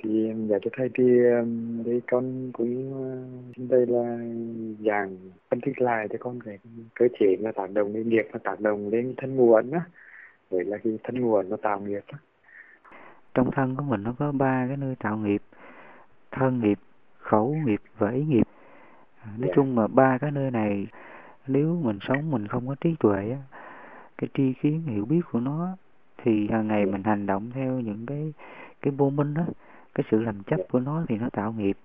Thì dạ thưa thầy, thì đây con cũng trên đây là dạng phân tích lại cho con cái cơ chế nó tác động lên nghiệp, nó tác động lên thân nguồn á, vậy là cái thân nguồn nó tạo nghiệp á. Trong thân của mình nó có ba cái nơi tạo nghiệp: thân nghiệp, khẩu nghiệp và ý nghiệp. Nói chung là ba cái nơi này, nếu mình sống mình không có trí tuệ á, cái tri kiến hiểu biết của nó, thì hàng ngày mình hành động theo những cái vô minh đó, cái sự làm chấp của nó thì nó tạo nghiệp.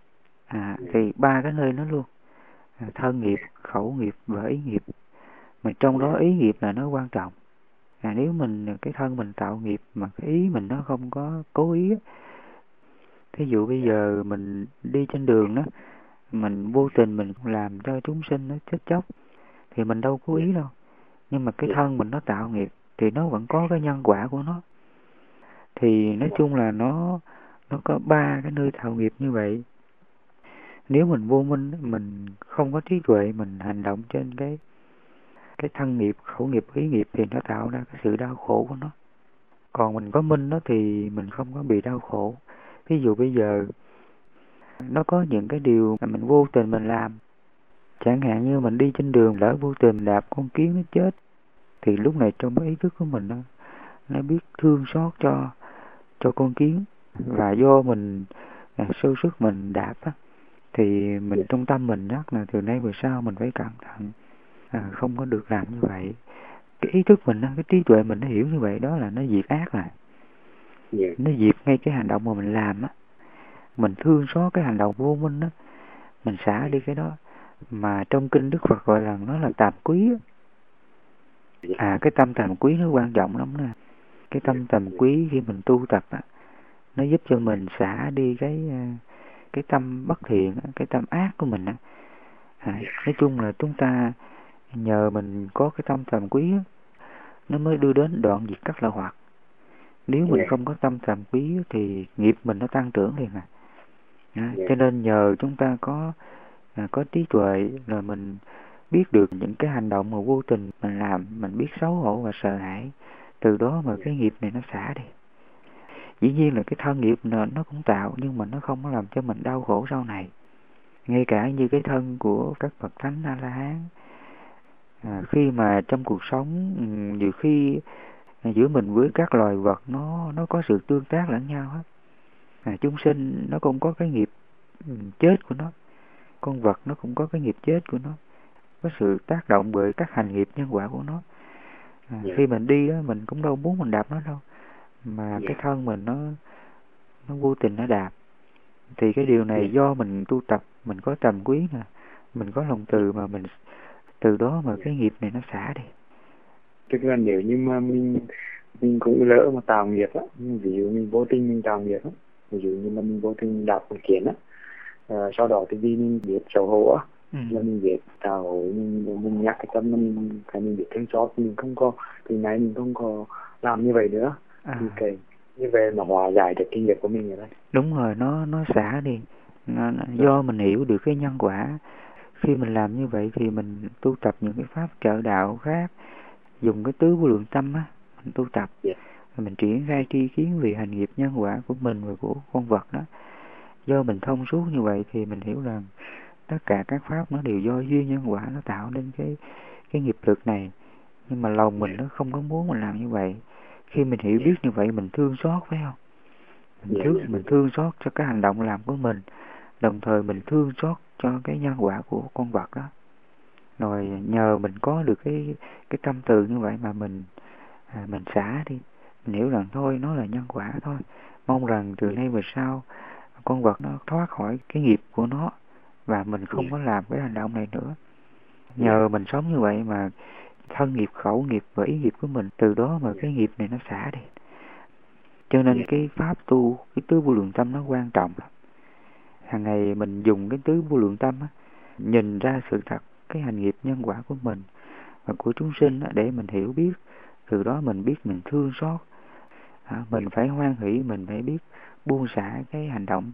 Thì ba cái nơi nó luôn, thân nghiệp, khẩu nghiệp và ý nghiệp. Mà trong đó ý nghiệp là nó quan trọng. Nếu mình cái thân mình tạo nghiệp mà cái ý mình nó không có cố ý á, thí dụ bây giờ mình đi trên đường đó, mình vô tình mình làm cho chúng sinh nó chết chóc, thì mình đâu cố ý đâu, nhưng mà cái thân mình nó tạo nghiệp thì nó vẫn có cái nhân quả của nó. Thì nói chung là nó có ba cái nơi tạo nghiệp như vậy. Nếu mình vô minh, mình không có trí tuệ, mình hành động trên cái thân nghiệp, khẩu nghiệp, ý nghiệp thì nó tạo ra cái sự đau khổ của nó. Còn mình có minh đó thì mình không có bị đau khổ. Ví dụ bây giờ nó có những cái điều mà mình vô tình mình làm, chẳng hạn như mình đi trên đường lỡ vô tình đạp con kiến nó chết, thì lúc này trong cái ý thức của mình nó biết thương xót cho con kiến, và do mình sơ suất mình đạp á, thì mình trong tâm mình nhắc là từ nay về sau mình phải cẩn thận, không có được làm như vậy. Cái ý thức mình, cái trí tuệ mình nó hiểu như vậy, đó là nó diệt ác rồi. Nó diệt ngay cái hành động mà mình làm á. Mình thương xót cái hành động vô minh á, mình xả đi cái đó. Mà trong kinh Đức Phật gọi là nó là tàm quý á. Cái tâm tàm quý nó quan trọng lắm nè. Cái tâm tàm quý khi mình tu tập á, nó giúp cho mình xả đi cái tâm bất thiện, cái tâm ác của mình á. Nói chung là chúng ta nhờ mình có cái tâm tàm quý á, nó mới đưa đến đoạn diệt các lợi hoặc. Nếu mình không có tâm tàm quý thì nghiệp mình nó tăng trưởng liền cho nên nhờ chúng ta có trí tuệ, rồi mình biết được những cái hành động mà vô tình mình làm, mình biết xấu hổ và sợ hãi, từ đó mà cái nghiệp này nó xả đi. Dĩ nhiên là cái thân nghiệp nó cũng tạo, nhưng mà nó không có làm cho mình đau khổ sau này. Ngay cả như cái thân của các bậc thánh A-la-hán, khi mà trong cuộc sống nhiều khi giữa mình với các loài vật nó có sự tương tác lẫn nhau hết. Chúng sinh nó cũng có cái nghiệp chết của nó, con vật nó cũng có cái nghiệp chết của nó, có sự tác động bởi các hành nghiệp nhân quả của nó. Khi mình đi đó, mình cũng đâu muốn mình đạp nó đâu, mà cái thân mình nó vô tình nó đạp. Thì cái điều này do mình tu tập, mình có tầm quý nè, mình có lòng từ, mà mình từ đó mà cái nghiệp này nó xả đi. Tức là nếu như mà mình cũng lỡ mà tạo nghiệp á, ví dụ mình vô tình mình tạo nghiệp á, ví dụ như là mình vô tình đạp một kiến á, sau đó thì vì mình biết xấu hổ á, là mình biết tạo hổ, mình nhắc cái tâm mình biết thương xót, mình không có, từ nay mình không có làm như vậy nữa. Thì cái như vậy mà hòa giải được kinh nghiệp của mình rồi đấy. Đúng rồi, nó xả đi. Do mình hiểu được cái nhân quả. Khi mình làm như vậy thì mình tu tập những cái pháp trợ đạo khác, dùng cái tứ vô lượng tâm á, mình tu tập, mình triển khai tri kiến về hành nghiệp nhân quả của mình và của con vật đó. Do mình thông suốt như vậy thì mình hiểu rằng tất cả các pháp nó đều do duyên nhân quả nó tạo nên cái nghiệp lực này. Nhưng mà lòng mình nó không có muốn mình làm như vậy. Khi mình hiểu biết như vậy, mình thương xót, phải không? Mình thương xót cho cái hành động làm của mình, đồng thời mình thương xót cho cái nhân quả của con vật đó. Rồi nhờ mình có được cái tâm từ như vậy mà mình xả đi. Mình hiểu rằng thôi, nó là nhân quả thôi. Mong rằng từ nay về sau con vật nó thoát khỏi cái nghiệp của nó, và mình không có làm cái hành động này nữa. Nhờ mình sống như vậy mà thân nghiệp, khẩu nghiệp và ý nghiệp của mình, từ đó mà cái nghiệp này nó xả đi. Cho nên cái pháp tu, cái tứ vô lượng tâm nó quan trọng lắm. Hàng ngày mình dùng cái tứ vô lượng tâm á, nhìn ra sự thật, cái hành nghiệp nhân quả của mình và của chúng sinh á, để mình hiểu biết. Từ đó mình biết mình thương xót, mình phải hoan hỷ, mình phải biết buông xả cái hành động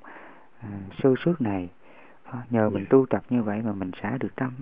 sơ suất này. Nhờ mình tu tập như vậy mà mình xả được tâm.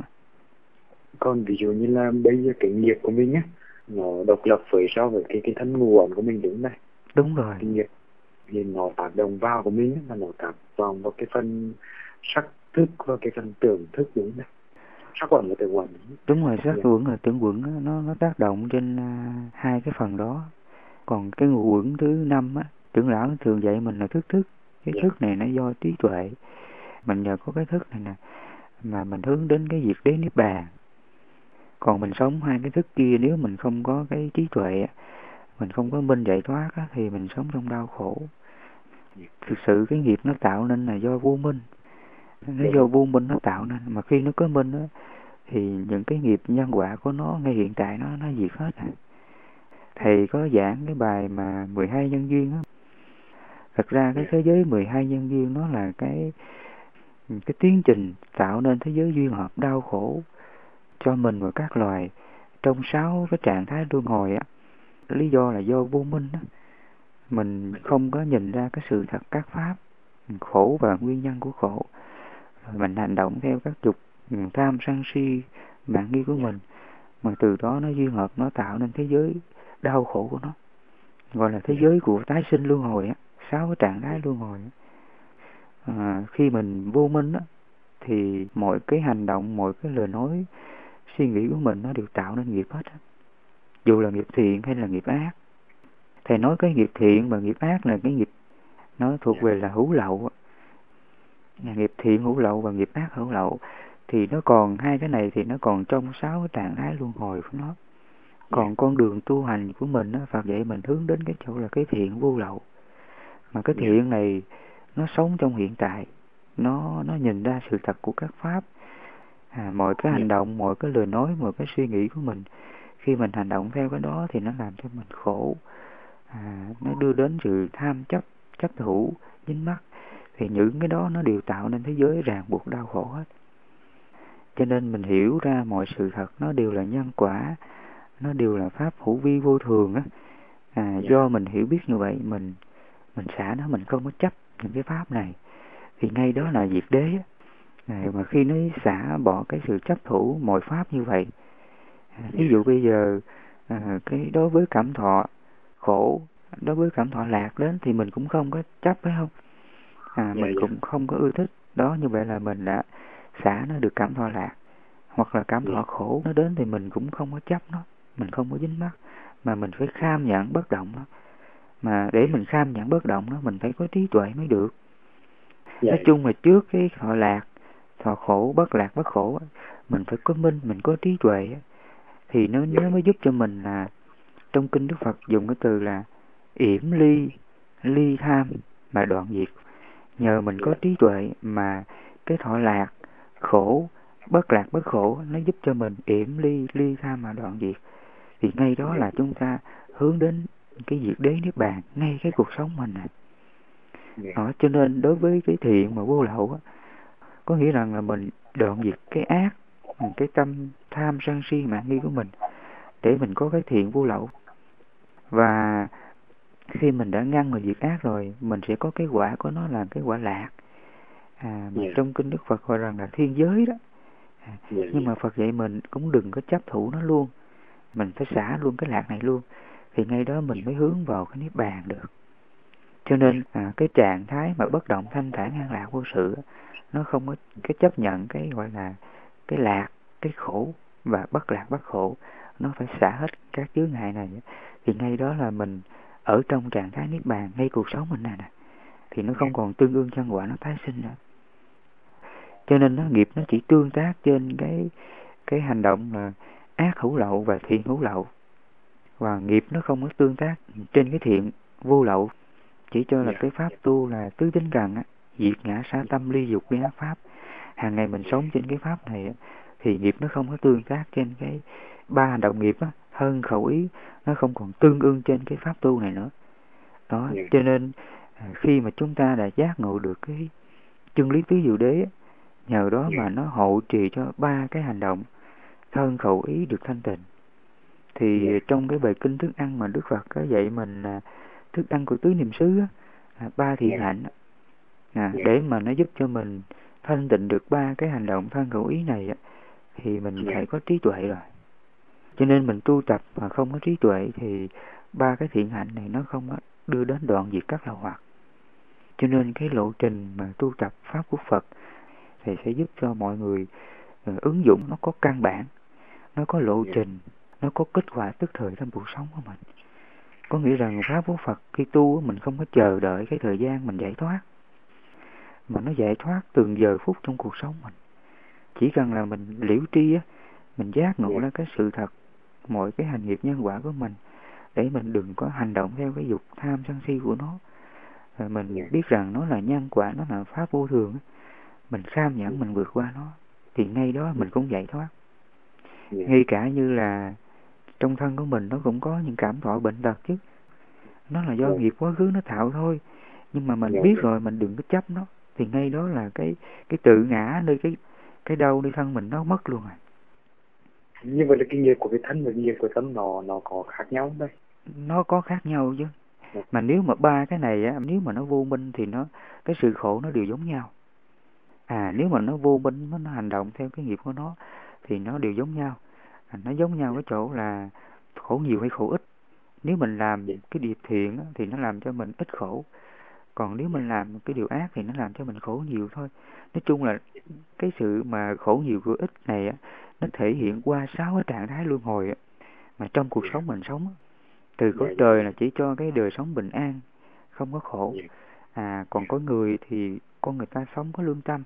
Còn ví dụ như là bây giờ cái nghiệp của mình á, nó độc lập với so với cái thân nguồn của mình, đúng này. Đúng rồi. Cái nghiệp thì nó tác động vào của mình là nó tác động vào cái phần sắc thức và cái phần tưởng thức đúng không? Sắc quẩn và tưởng quẩn. Đúng rồi, sắc quẩn và tưởng quẩn nó tác động trên hai cái phần đó. Còn cái ngũ quẩn thứ 5 á, trưởng lão thường dạy mình là thức thức. Cái thức này nó do trí tuệ. Mình nhờ có cái thức này nè mà mình hướng đến cái diệt đế niết bàn. Còn mình sống hai cái thức kia, nếu mình không có cái trí tuệ, mình không có minh giải thoát á, thì mình sống trong đau khổ. Thực sự cái nghiệp nó tạo nên là do vô minh. Nó do vô minh nó tạo nên. Mà khi nó có minh á, thì những cái nghiệp nhân quả của nó ngay hiện tại nó diệt hết à. Thầy có giảng cái bài mà 12 nhân duyên á. Thật ra cái thế giới 12 nhân duyên nó là cái tiến trình tạo nên thế giới duyên hợp đau khổ cho mình và các loài trong 6 cái trạng thái luân hồi á. Lý do là do vô minh á. Mình không có nhìn ra cái sự thật các pháp khổ và nguyên nhân của khổ. Rồi mình hành động theo các dục tham sân si mạng nghi của mình, mà từ đó nó duyên hợp, nó tạo nên thế giới đau khổ của nó, gọi là thế giới của tái sinh luân hồi á, 6 cái trạng thái luân hồi á. Khi mình vô minh á, thì mọi cái hành động, mọi cái lời nói, suy nghĩ của mình nó đều tạo nên nghiệp hết á. Dù là nghiệp thiện hay là nghiệp ác. Thầy nói cái nghiệp thiện và nghiệp ác là cái nghiệp nó thuộc về là hữu lậu. Nghiệp thiện hữu lậu và nghiệp ác hữu lậu, thì nó còn hai cái này thì nó còn trong 6 cái trạng thái luân hồi của nó. Còn con đường tu hành của mình á, Phật dạy mình hướng đến cái chỗ là cái thiện vô lậu. Mà cái thiện này nó sống trong hiện tại, nó nhìn ra sự thật của các pháp. Mọi cái hành động, mọi cái lời nói, mọi cái suy nghĩ của mình, khi mình hành động theo cái đó thì nó làm cho mình khổ. Nó đưa đến sự tham chấp, chấp thủ, dính mắc. Thì những cái đó nó đều tạo nên thế giới ràng buộc đau khổ hết. Cho nên mình hiểu ra mọi sự thật nó đều là nhân quả, nó đều là pháp hữu vi vô thường á. Do mình hiểu biết như vậy, mình xả nó, mình không có chấp những cái pháp này, thì ngay đó là diệt đế á. Mà khi nó xả bỏ cái sự chấp thủ mọi pháp như vậy, ví dụ bây giờ cái đối với cảm thọ khổ, đối với cảm thọ lạc đến thì mình cũng không có chấp, phải không? Mình cũng không có ưa thích đó. Như vậy là mình đã xả nó được cảm thọ lạc. Hoặc là cảm thọ khổ nó đến thì mình cũng không có chấp nó, mình không có dính mắc, mà mình phải kham nhận bất động nó. Mà để mình kham nhận bất động nó, mình phải có trí tuệ mới được. Nói chung là trước cái thọ lạc, thọ khổ, bất lạc bất khổ, mình phải có minh, mình có trí tuệ, thì nó mới giúp cho mình là, trong kinh Đức Phật dùng cái từ là yểm ly, ly tham mà đoạn diệt. Nhờ mình có trí tuệ mà cái thọ lạc, khổ, bất lạc bất khổ nó giúp cho mình yểm ly, ly tham mà đoạn diệt. Thì ngay đó là chúng ta hướng đến cái diệt đế niết bàn ngay cái cuộc sống mình này. Đó, cho nên đối với cái thiện mà vô lậu á, có nghĩa rằng là mình đoạn diệt cái ác, cái tâm tham sân si mạng nghi của mình, để mình có cái thiện vô lậu. Và khi mình đã ngăn và diệt ác rồi, mình sẽ có cái quả của nó là cái quả lạc. Mà trong kinh Đức Phật gọi rằng là thiên giới đó. Nhưng mà Phật dạy mình cũng đừng có chấp thủ nó luôn, mình phải xả luôn cái lạc này luôn, thì ngay đó mình mới hướng vào cái niết bàn được. Cho nên cái trạng thái mà bất động thanh thản an lạc vô sự, nó không có cái chấp nhận cái gọi là cái lạc, cái khổ và bất lạc bất khổ, nó phải xả hết các chướng ngại này. Thì ngay đó là mình ở trong trạng thái niết bàn ngay cuộc sống mình này nè, thì nó không còn tương ương nhân quả nó tái sinh nữa. Cho nên nó nghiệp nó chỉ tương tác trên cái hành động là ác hữu lậu và thiện hữu lậu, và nghiệp nó không có tương tác trên cái thiện vô lậu. Chỉ cho là cái pháp tu là tứ tinh cần á, diệt ngã xả tâm ly dục ly ác pháp. Hàng ngày mình sống trên cái pháp này á, thì nghiệp nó không có tương tác trên cái ba hành động nghiệp á, thân khẩu ý, nó không còn tương ưng trên cái pháp tu này nữa. Đó, cho nên khi mà chúng ta đã giác ngộ được cái chân lý tứ diệu đế á, nhờ đó mà nó hộ trì cho ba cái hành động thân khẩu ý được thanh tịnh. Thì trong cái bài kinh thức ăn mà Đức Phật có dạy mình thức ăn của tứ niệm xứ á, ba thiện hạnh để mà nó giúp cho mình thanh tịnh được ba cái hành động thân khẩu ý này á, thì mình phải có trí tuệ rồi. Cho nên mình tu tập mà không có trí tuệ thì ba cái thiện hạnh này nó không có đưa đến đoạn diệt các lậu hoặc. Cho nên cái lộ trình mà tu tập pháp của Phật thì sẽ giúp cho mọi người ứng dụng nó có căn bản, nó có lộ trình, nó có kết quả tức thời trong cuộc sống của mình. Có nghĩa rằng pháp của Phật khi tu mình không có chờ đợi cái thời gian mình giải thoát, mà nó giải thoát từng giờ phút trong cuộc sống mình. Chỉ cần là mình liễu tri á, mình giác ngộ ra cái sự thật mọi cái hành nghiệp nhân quả của mình, để mình đừng có hành động theo cái dục tham sân si của nó. Rồi mình biết rằng nó là nhân quả, nó là pháp vô thường, mình kham nhẫn, mình vượt qua nó, thì ngay đó mình cũng giải thoát. Ngay cả như là trong thân của mình nó cũng có những cảm thọ bệnh tật chứ, nó là do nghiệp quá khứ nó tạo thôi. Nhưng mà mình biết rồi, mình đừng có chấp nó, thì ngay đó là cái tự ngã nơi cái đau nơi thân mình nó mất luôn rồi. Như vậy là cái nghiệp của cái thân và nghiệp của tâm nó có khác nhau đây? Nó có khác nhau chứ. Mà nếu mà ba cái này á, nếu mà nó vô minh thì cái sự khổ nó đều giống nhau. Nếu mà nó vô minh, nó hành động theo cái nghiệp của nó thì nó đều giống nhau. Nó giống nhau cái chỗ là khổ nhiều hay khổ ít. Nếu mình làm cái điều thiện á, thì nó làm cho mình ít khổ. Còn nếu mình làm cái điều ác thì nó làm cho mình khổ nhiều thôi. Nói chung là cái sự mà khổ nhiều khổ ít này á, nó thể hiện qua 6 cái trạng thái luân hồi á, mà trong cuộc sống mình sống á. Từ cõi trời là chỉ cho cái đời sống bình an, không có khổ. Còn có người thì con người ta sống có lương tâm,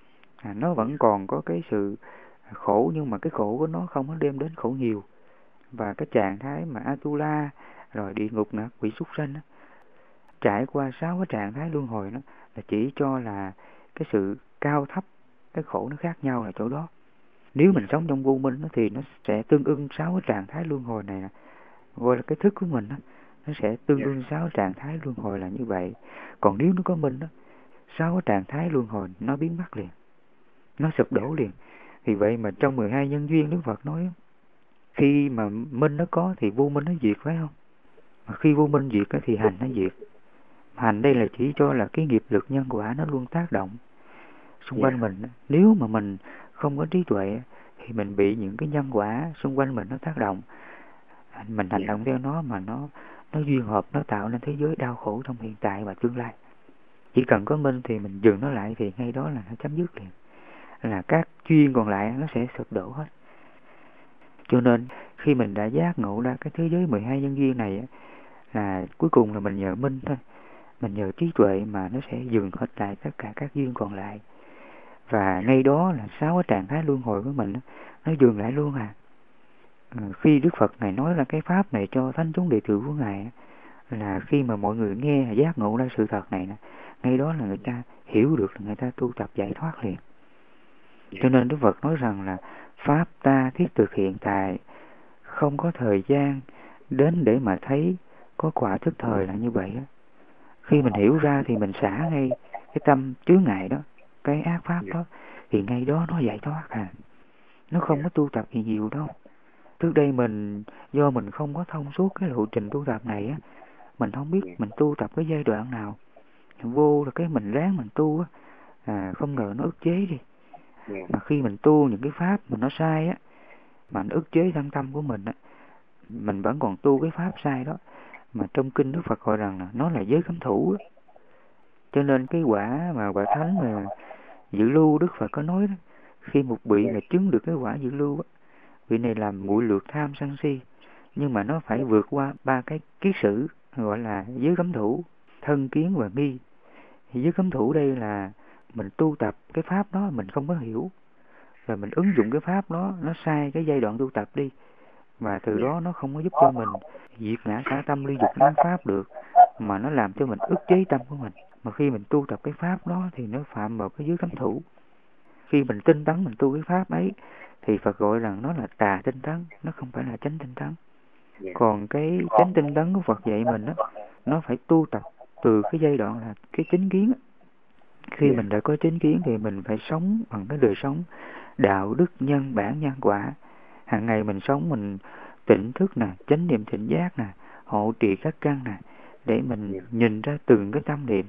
nó vẫn còn có cái sự khổ, nhưng mà cái khổ của nó không có đem đến khổ nhiều. Và cái trạng thái mà Atula, rồi địa ngục nè, quỷ súc sanh á, trải qua 6 cái trạng thái luân hồi đó là chỉ cho là cái sự cao thấp, cái khổ nó khác nhau ở chỗ đó. Nếu mình sống trong vô minh đó, thì nó sẽ tương ưng 6 cái trạng thái luân hồi này, gọi là cái thức của mình đó, nó sẽ tương ưng 6 trạng thái luân hồi là như vậy. Còn nếu nó có minh đó, 6 cái trạng thái luân hồi nó biến mất liền, nó sụp đổ liền. Vì vậy mà trong 12 nhân duyên Đức Phật nói, khi mà minh nó có thì vô minh nó diệt, phải không? Mà khi vô minh diệt thì hành nó diệt. Hành đây là chỉ cho là cái nghiệp lực nhân quả nó luôn tác động xung quanh mình. Nếu mà mình không có trí tuệ thì mình bị những cái nhân quả xung quanh mình nó tác động, mình hành động theo nó, mà nó duyên hợp, nó tạo nên thế giới đau khổ trong hiện tại và tương lai. Chỉ cần có minh thì mình dừng nó lại, thì ngay đó là nó chấm dứt liền, là các duyên còn lại nó sẽ sụp đổ hết. Cho nên khi mình đã giác ngộ ra cái thế giới 12 nhân duyên này, là cuối cùng là mình nhờ minh thôi, mình nhờ trí tuệ mà nó sẽ dừng hết lại tất cả các duyên còn lại. Và ngay đó là 6 cái trạng thái luân hồi của mình nó dừng lại luôn. Khi Đức Phật Ngài nói là cái pháp này cho thánh chúng đệ tử của Ngài, là khi mà mọi người nghe giác ngộ ra sự thật này, ngay đó là người ta hiểu được, là người ta tu tập giải thoát liền. Cho nên Đức Phật nói rằng là pháp ta thiết thực hiện tại, không có thời gian đến để mà thấy có quả thức thời, là như vậy. Khi mình hiểu ra thì mình xả ngay cái tâm chướng ngại đó, cái ác pháp đó, thì ngay đó nó giải thoát. Nó không có tu tập gì nhiều đâu. Trước đây do mình không có thông suốt cái lộ trình tu tập này á, mình không biết mình tu tập cái giai đoạn nào, vô là cái mình ráng mình tu á, không ngờ nó ức chế đi. Mà khi mình tu những cái pháp mà nó sai á, mà nó ức chế thân tâm của mình á, mình vẫn còn tu cái pháp sai đó, mà trong kinh Đức Phật gọi rằng là nó là giới cấm thủ á. Cho nên cái quả mà quả thánh mà dự lưu, Đức Phật có nói đó, khi một vị mà chứng được cái quả dự lưu á, vị này làm muội lược tham sân si, nhưng mà nó phải vượt qua 3 cái kiết sử, gọi là giới cấm thủ, thân kiến và nghi. Thì giới cấm thủ đây là mình tu tập cái pháp đó mình không có hiểu, rồi mình ứng dụng cái pháp đó nó sai cái giai đoạn tu tập đi, và từ đó nó không có giúp cho mình diệt ngã xả tâm ly dục lắng pháp được, mà nó làm cho mình ức chế tâm của mình. Mà khi mình tu tập cái pháp đó thì nó phạm vào cái giới cấm thủ. Khi mình tinh tấn mình tu cái pháp ấy thì Phật gọi rằng nó là tà tinh tấn, nó không phải là chánh tinh tấn. Còn cái chánh tinh tấn của Phật dạy mình đó, nó phải tu tập từ cái giai đoạn là cái chánh kiến. Khi mình đã có chánh kiến thì mình phải sống bằng cái đời sống đạo đức nhân bản nhân quả. Hàng ngày mình sống mình tỉnh thức nè, chánh niệm tỉnh giác nè, hộ trì các căn nè, để mình nhìn ra từng cái tâm niệm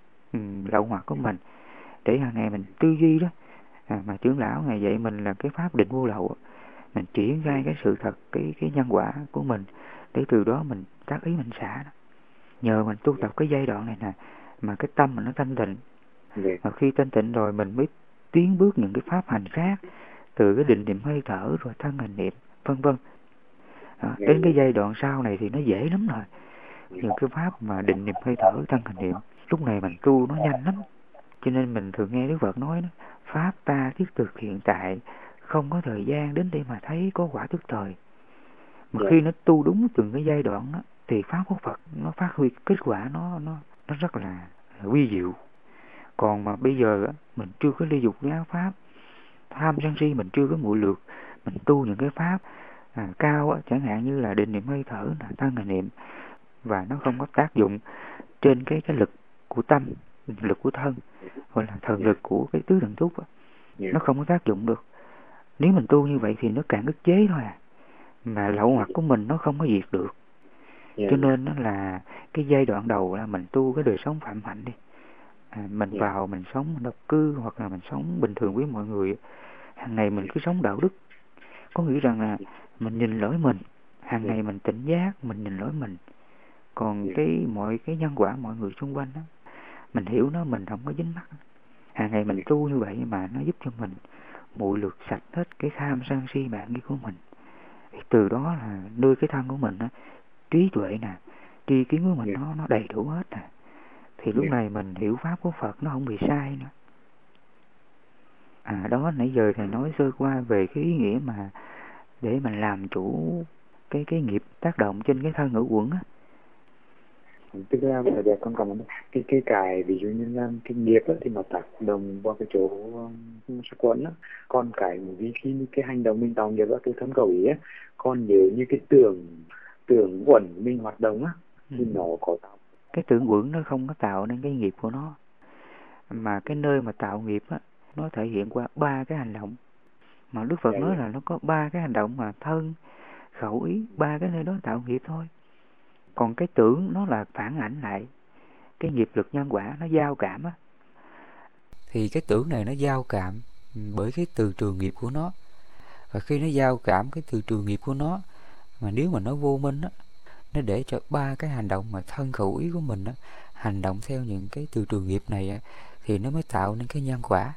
lậu hoặc của mình, để hàng ngày mình tư duy đó. Mà trưởng lão ngày dạy mình là cái pháp định vô lậu, mình triển khai cái sự thật, cái nhân quả của mình, để từ đó mình tác ý mình xả đó. Nhờ mình tu tập cái giai đoạn này nè, mà cái tâm mình nó thanh tịnh. Dạ. Và khi thanh tịnh rồi mình mới tiến bước những cái pháp hành khác, từ cái định niệm hơi thở rồi thân hành niệm vân vân. Đến cái giai đoạn sau này thì nó dễ lắm rồi. Những cái pháp mà định niệm hơi thở thân hành niệm, lúc này mình tu nó nhanh lắm. Cho nên mình thường nghe Đức Phật nói đó, pháp ta thiết thực hiện tại, không có thời gian đến để mà thấy có quả tức thời. Mà khi nó tu đúng từng cái giai đoạn đó, thì pháp của Phật nó phát huy kết quả nó rất là quy diệu. Còn mà bây giờ mình chưa có ly dục giáo pháp, tham sân si mình chưa có muội lược, mình tu những cái pháp cao chẳng hạn như là định niệm hơi thở, thân hành niệm, và nó không có tác dụng trên cái lực của tâm, lực của thân, gọi là thần lực của cái tứ thần túc, nó không có tác dụng được. Nếu mình tu như vậy thì nó càng ức chế thôi mà lậu hoặc của mình nó không có diệt được. Cho nên nó là cái giai đoạn đầu là mình tu cái đời sống phạm hạnh đi. Mình vào mình sống độc cư hoặc là mình sống bình thường với mọi người, hàng ngày mình cứ sống đạo đức, có nghĩa rằng là mình nhìn lỗi mình, hàng ngày mình tỉnh giác, mình nhìn lỗi mình. Còn mọi cái nhân quả mọi người xung quanh đó, mình hiểu nó, mình không có dính mắc. Hàng ngày mình tu như vậy mà nó giúp cho mình muội lược sạch hết cái tham sân si mạng nghi của mình. Từ đó là nuôi cái thân của mình đó, trí tuệ nè, tri kiến của mình nó đầy đủ hết nè. Thì lúc này mình hiểu pháp của Phật nó không bị sai nữa. Đó nãy giờ thầy nói sơ qua về cái ý nghĩa mà để mình làm chủ cái nghiệp tác động trên cái thân ngũ quẩn á. Tức là để con còn cái ví dụ như là cái nghiệp á, thì nó tác động vào cái chỗ sắc quẩn á. Còn cái vì khi cái hành động mình tạo nghiệp á, cái thân khẩu ý á, còn nếu như cái tưởng quẩn mình hoạt động á thì nó có tạo. Cái tưởng quẩn nó không có tạo nên cái nghiệp của nó, mà cái nơi mà tạo nghiệp á, nó thể hiện qua 3 cái hành động. Mà Đức Phật nói là nó có 3 cái hành động mà thân, khẩu, ý, 3 cái nơi đó tạo nghiệp thôi. Còn cái tưởng nó là phản ảnh lại cái nghiệp lực nhân quả, nó giao cảm á. Thì cái tưởng này nó giao cảm bởi cái từ trường nghiệp của nó. Và khi nó giao cảm cái từ trường nghiệp của nó, mà nếu mà nó vô minh á, nó để cho 3 cái hành động mà thân khẩu ý của mình á, hành động theo những cái từ trường nghiệp này á, thì nó mới tạo nên cái nhân quả.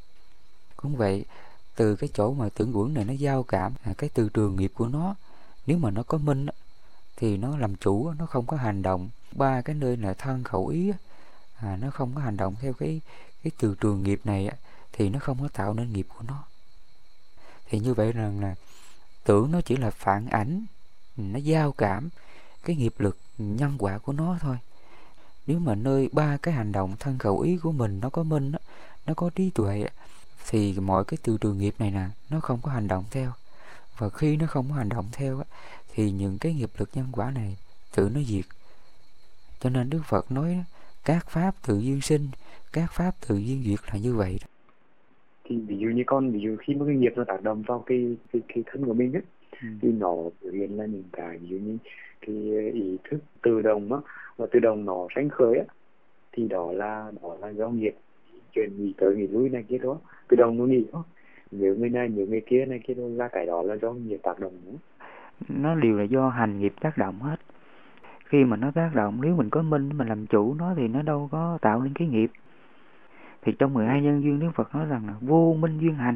Cũng vậy, từ cái chỗ mà tưởng quẩn này nó giao cảm cái từ trường nghiệp của nó, nếu mà nó có minh á, thì nó làm chủ, nó không có hành động 3 cái nơi là thân khẩu ý á, nó không có hành động theo cái từ trường nghiệp này á, thì nó không có tạo nên nghiệp của nó. Thì như vậy rằng là tưởng nó chỉ là phản ảnh, nó giao cảm cái nghiệp lực nhân quả của nó thôi. Nếu mà nơi 3 cái hành động thân khẩu ý của mình nó có minh á, nó có trí tuệ, thì mọi cái từ trường nghiệp này nè nó không có hành động theo. Và khi nó không có hành động theo á, thì những cái nghiệp lực nhân quả này tự nó diệt. Cho nên Đức Phật nói các pháp tự duyên sinh, các pháp tự duyên diệt là như vậy. Thì ví dụ khi mà cái nghiệp nó tác động vào cái thân của mình á, thì nó biểu hiện là những cái ví dụ như cái ý thức tự động á, và tự động nó sanh khởi á, thì đó là do nghiệp chuyển nghỉ tới nghỉ lui này kia đó, tự động nó nghỉ thôi. Nếu người này nếu người kia này kia đó, là cái đó là do nghiệp tác động nữa. Nó đều là do hành nghiệp tác động hết. Khi mà nó tác động, nếu mình có minh mình làm chủ nó thì nó đâu có tạo nên cái nghiệp. Thì trong 12 nhân duyên Đức Phật nói rằng là vô minh duyên hành.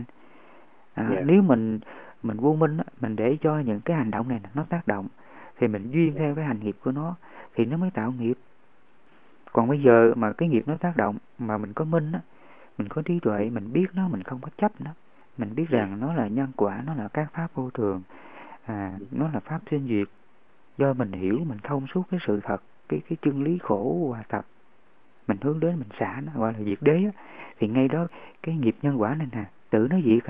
Nếu mình vô minh, mình để cho những cái hành động này nó tác động, thì mình duyên theo cái hành nghiệp của nó, thì nó mới tạo nghiệp. Còn bây giờ mà cái nghiệp nó tác động mà mình có minh, mình có trí tuệ, mình biết nó, mình không có chấp nó, mình biết rằng nó là nhân quả, nó là các pháp vô thường, nó là pháp sinh diệt. Do mình hiểu, mình thông suốt cái sự thật, cái chân lý khổ hòa tập, mình hướng đến mình xả nó, gọi là diệt đế á, thì ngay đó cái nghiệp nhân quả này nè tự nó diệt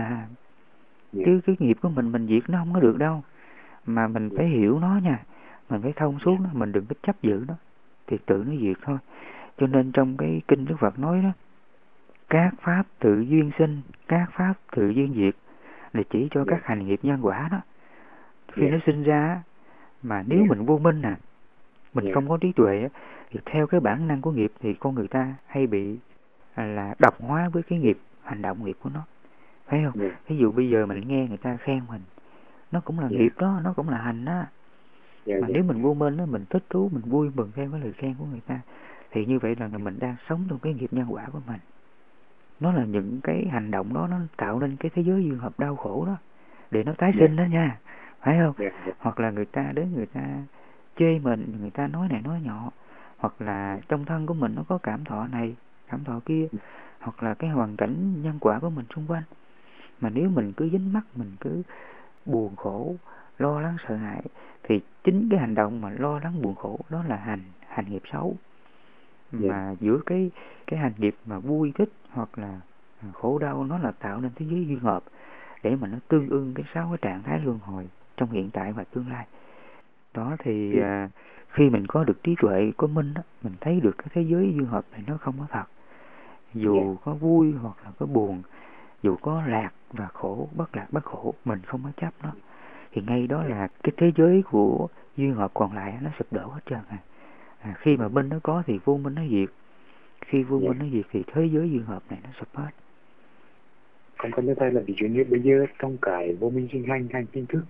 chứ cái nghiệp của mình diệt nó không có được đâu. Mà mình phải hiểu nó nha, mình phải thông suốt nó, mình đừng có chấp giữ nó, thì tự nó diệt thôi. Cho nên trong cái kinh Đức Phật nói đó, các pháp tự duyên sinh, các pháp tự duyên diệt, là chỉ cho các hành nghiệp nhân quả đó. Khi nó sinh ra, mà nếu mình vô minh mình không có trí tuệ, thì theo cái bản năng của nghiệp thì con người ta hay bị là độc hóa với cái nghiệp, hành động nghiệp của nó, phải không? Ví dụ bây giờ mình nghe người ta khen mình, nó cũng là nghiệp đó, nó cũng là hành đó. Mà nếu mình vô minh đó, mình thích thú, mình vui mừng theo cái lời khen của người ta, thì như vậy là mình đang sống trong cái nghiệp nhân quả của mình. Nó là những cái hành động đó nó tạo nên cái thế giới duyên hợp đau khổ đó, để nó tái sinh đó nha, phải không? Hoặc là người ta đến người ta chê mình, người ta nói này nói nhọ, hoặc là trong thân của mình nó có cảm thọ này cảm thọ kia, hoặc là cái hoàn cảnh nhân quả của mình xung quanh. Mà nếu mình cứ dính mắc, mình cứ buồn khổ, lo lắng sợ hãi, thì chính cái hành động mà lo lắng buồn khổ đó là hành nghiệp xấu. Mà giữa cái hành nghiệp mà vui thích hoặc là khổ đau, nó là tạo nên thế giới duyên hợp để mà nó tương ưng cái 6 cái trạng thái luân hồi trong hiện tại và tương lai. Đó thì khi mình có được trí tuệ của mình đó, mình thấy được cái thế giới duyên hợp này nó không có thật. Dù có vui hoặc là có buồn, dù có lạc và khổ, bất lạc bất khổ, mình không có chấp nó, thì ngay đó là cái thế giới của duyên hợp còn lại nó sụp đổ hết trơn. Khi mà minh nó có thì vô minh nó diệt, khi vô minh nó diệt thì thế giới duyên hợp này nó sụp hết. Con có nhớ tay là ví dụ như bây giờ trong cái vô minh sinh hành tinh thức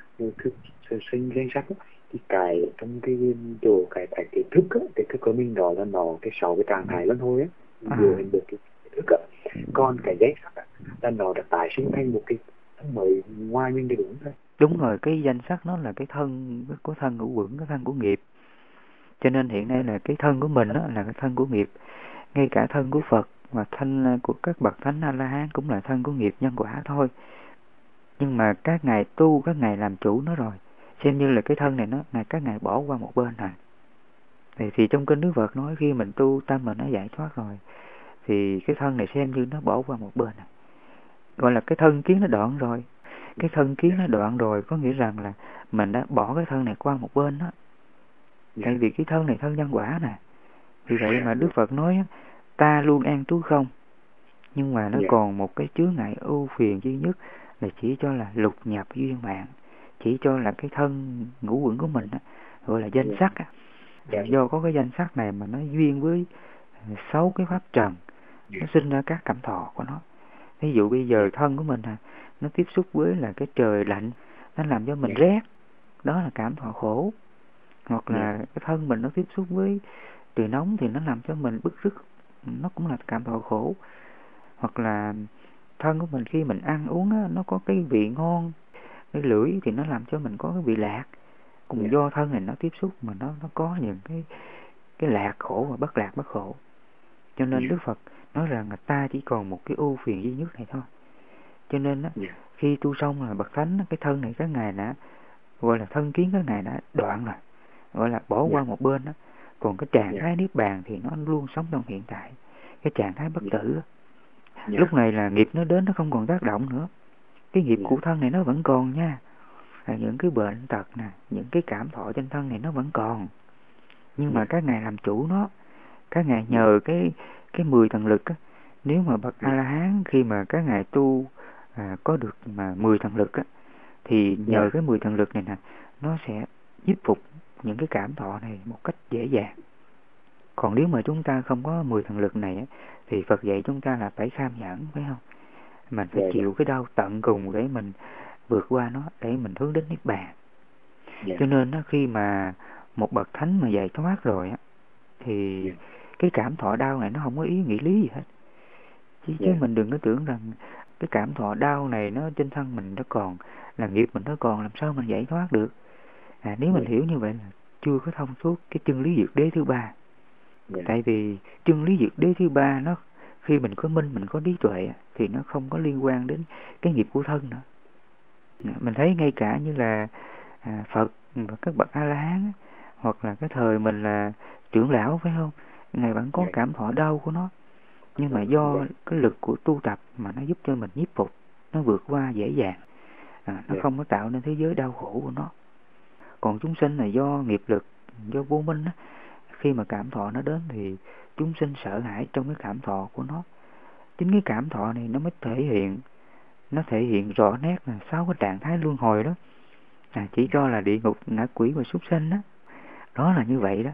sinh danh sắc ấy, thì cái trong cái chỗ cái thức á, cái thức của mình đó là nó cái 6 cái trạng thái luân hồi á, biểu hiện được cái thức á. Còn cái danh sắc á, là nó đã tái sinh thành một cái thân mới ngoài mình thì đúng thôi. Đúng rồi, cái danh sắc nó là cái thân của thân ngũ uẩn, cái thân của nghiệp. Cho nên hiện nay là cái thân của mình đó là cái thân của nghiệp. Ngay cả thân của Phật và thân của các bậc thánh A-la-hán cũng là thân của nghiệp nhân quả thôi. Nhưng mà các ngài tu, các ngài làm chủ nó rồi, xem như là cái thân này các ngài bỏ qua một bên rồi. Thì trong kinh Đức Phật nói khi mình tu tâm mà nó giải thoát rồi, thì cái thân này xem như nó bỏ qua một bên rồi. Gọi là cái thân kiến nó đoạn rồi. Cái thân kiến nó đoạn rồi có nghĩa rằng là mình đã bỏ cái thân này qua một bên đó. Tại vì cái thân này thân nhân quả nè. Vì vậy mà Đức Phật nói ta luôn an trú không. Nhưng mà nó còn một cái chướng ngại ưu phiền duy nhất là chỉ cho là lục nhập duyên mạng, chỉ cho là cái thân ngũ uẩn của mình đó, gọi là danh sắc á. Do có cái danh sắc này mà nó duyên với 6 cái pháp trần, nó sinh ra các cảm thọ của nó. Ví dụ bây giờ thân của mình nó tiếp xúc với là cái trời lạnh, nó làm cho mình rét, đó là cảm thọ khổ. Hoặc là cái thân mình nó tiếp xúc với trời nóng thì nó làm cho mình bức rứt, nó cũng là cảm thọ khổ. Hoặc là thân của mình khi mình ăn uống á, nó có cái vị ngon, cái lưỡi thì nó làm cho mình có cái vị lạc. Cùng do thân này nó tiếp xúc mà nó có những cái lạc khổ và bất lạc bất khổ. Cho nên Đức Phật nói rằng là ta chỉ còn một cái ưu phiền duy nhất này thôi. Cho nên khi tu xong là bậc thánh, cái thân này các ngài đã gọi là thân kiến, các ngài đã đoạn rồi, gọi là bỏ qua một bên đó. Còn cái trạng thái niết bàn thì nó luôn sống trong hiện tại, cái trạng thái bất tử. Lúc này là nghiệp nó đến, nó không còn tác động nữa. Cái nghiệp của thân này nó vẫn còn nha. Những cái bệnh tật nè, những cái cảm thọ trên thân này nó vẫn còn. Nhưng mà các ngài làm chủ nó. Các ngài nhờ cái 10 thần lực á. Nếu mà bậc A-la-hán khi mà các ngài tu có được mà 10 thần lực á, thì nhờ cái 10 thần lực này nè, nó sẽ giúp phục những cái cảm thọ này một cách dễ dàng. Còn nếu mà chúng ta không có 10 thần lực này á, thì Phật dạy chúng ta là phải kham nhẫn, phải không? Mình phải chịu cái đau tận cùng để mình vượt qua nó, để mình hướng đến niết bàn. Cho nên đó, khi mà một bậc thánh mà giải thoát rồi á, thì cái cảm thọ đau này nó không có ý nghĩa lý gì hết. Chứ mình đừng có tưởng rằng cái cảm thọ đau này nó trên thân mình nó còn, là nghiệp mình nó còn, làm sao mình giải thoát được. Nếu mình hiểu như vậy là chưa có thông suốt cái chân lý diệt đế thứ ba. Tại vì chân lý diệt đế thứ ba nó khi mình có minh, mình có trí tuệ thì nó không có liên quan đến cái nghiệp của thân nữa. Mình thấy ngay cả như là Phật và các bậc A-la-hán, hoặc là cái thời mình là trưởng lão, phải không? Ngài vẫn có cảm thọ đau của nó. Nhưng mà do cái lực của tu tập mà nó giúp cho mình nhiếp phục, nó vượt qua dễ dàng. Nó không có tạo nên thế giới đau khổ của nó. Còn chúng sinh là do nghiệp lực, do vô minh á, khi mà cảm thọ nó đến thì chúng sinh sợ hãi trong cái cảm thọ của nó. Chính cái cảm thọ này nó mới nó thể hiện rõ nét là 6 cái trạng thái luân hồi đó. Chỉ cho là địa ngục, ngạ quỷ và súc sinh đó. Đó là như vậy đó.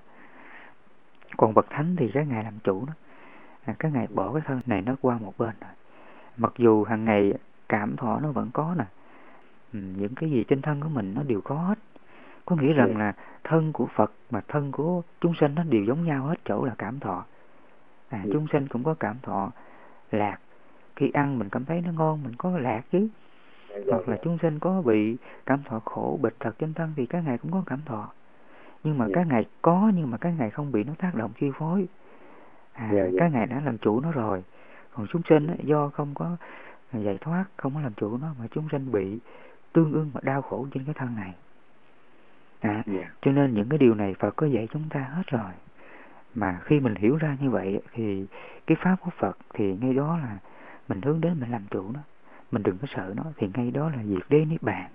Còn bậc thánh thì các ngài làm chủ đó. Các ngài bỏ cái thân này nó qua một bên rồi. Mặc dù hàng ngày cảm thọ nó vẫn có nè, những cái gì trên thân của mình nó đều có hết. Có nghĩa rằng là thân của Phật mà thân của chúng sanh nó đều giống nhau hết chỗ là cảm thọ. Chúng sanh cũng có cảm thọ lạc. Khi ăn mình cảm thấy nó ngon, mình có lạc chứ. Hoặc là chúng sanh có bị cảm thọ khổ, bệnh tật trên thân thì các ngài cũng có cảm thọ. Nhưng mà các ngài có, nhưng mà các ngài không bị nó tác động chi phối. Các ngài đã làm chủ nó rồi. Còn chúng sanh do không có giải thoát, không có làm chủ nó, mà chúng sanh bị tương ưng và đau khổ trên cái thân này. Cho nên những cái điều này Phật có dạy chúng ta hết rồi. Mà khi mình hiểu ra như vậy thì cái pháp của Phật thì ngay đó là mình hướng đến mình làm chủ nó, mình đừng có sợ nó, thì ngay đó là diệt đế niết bàn.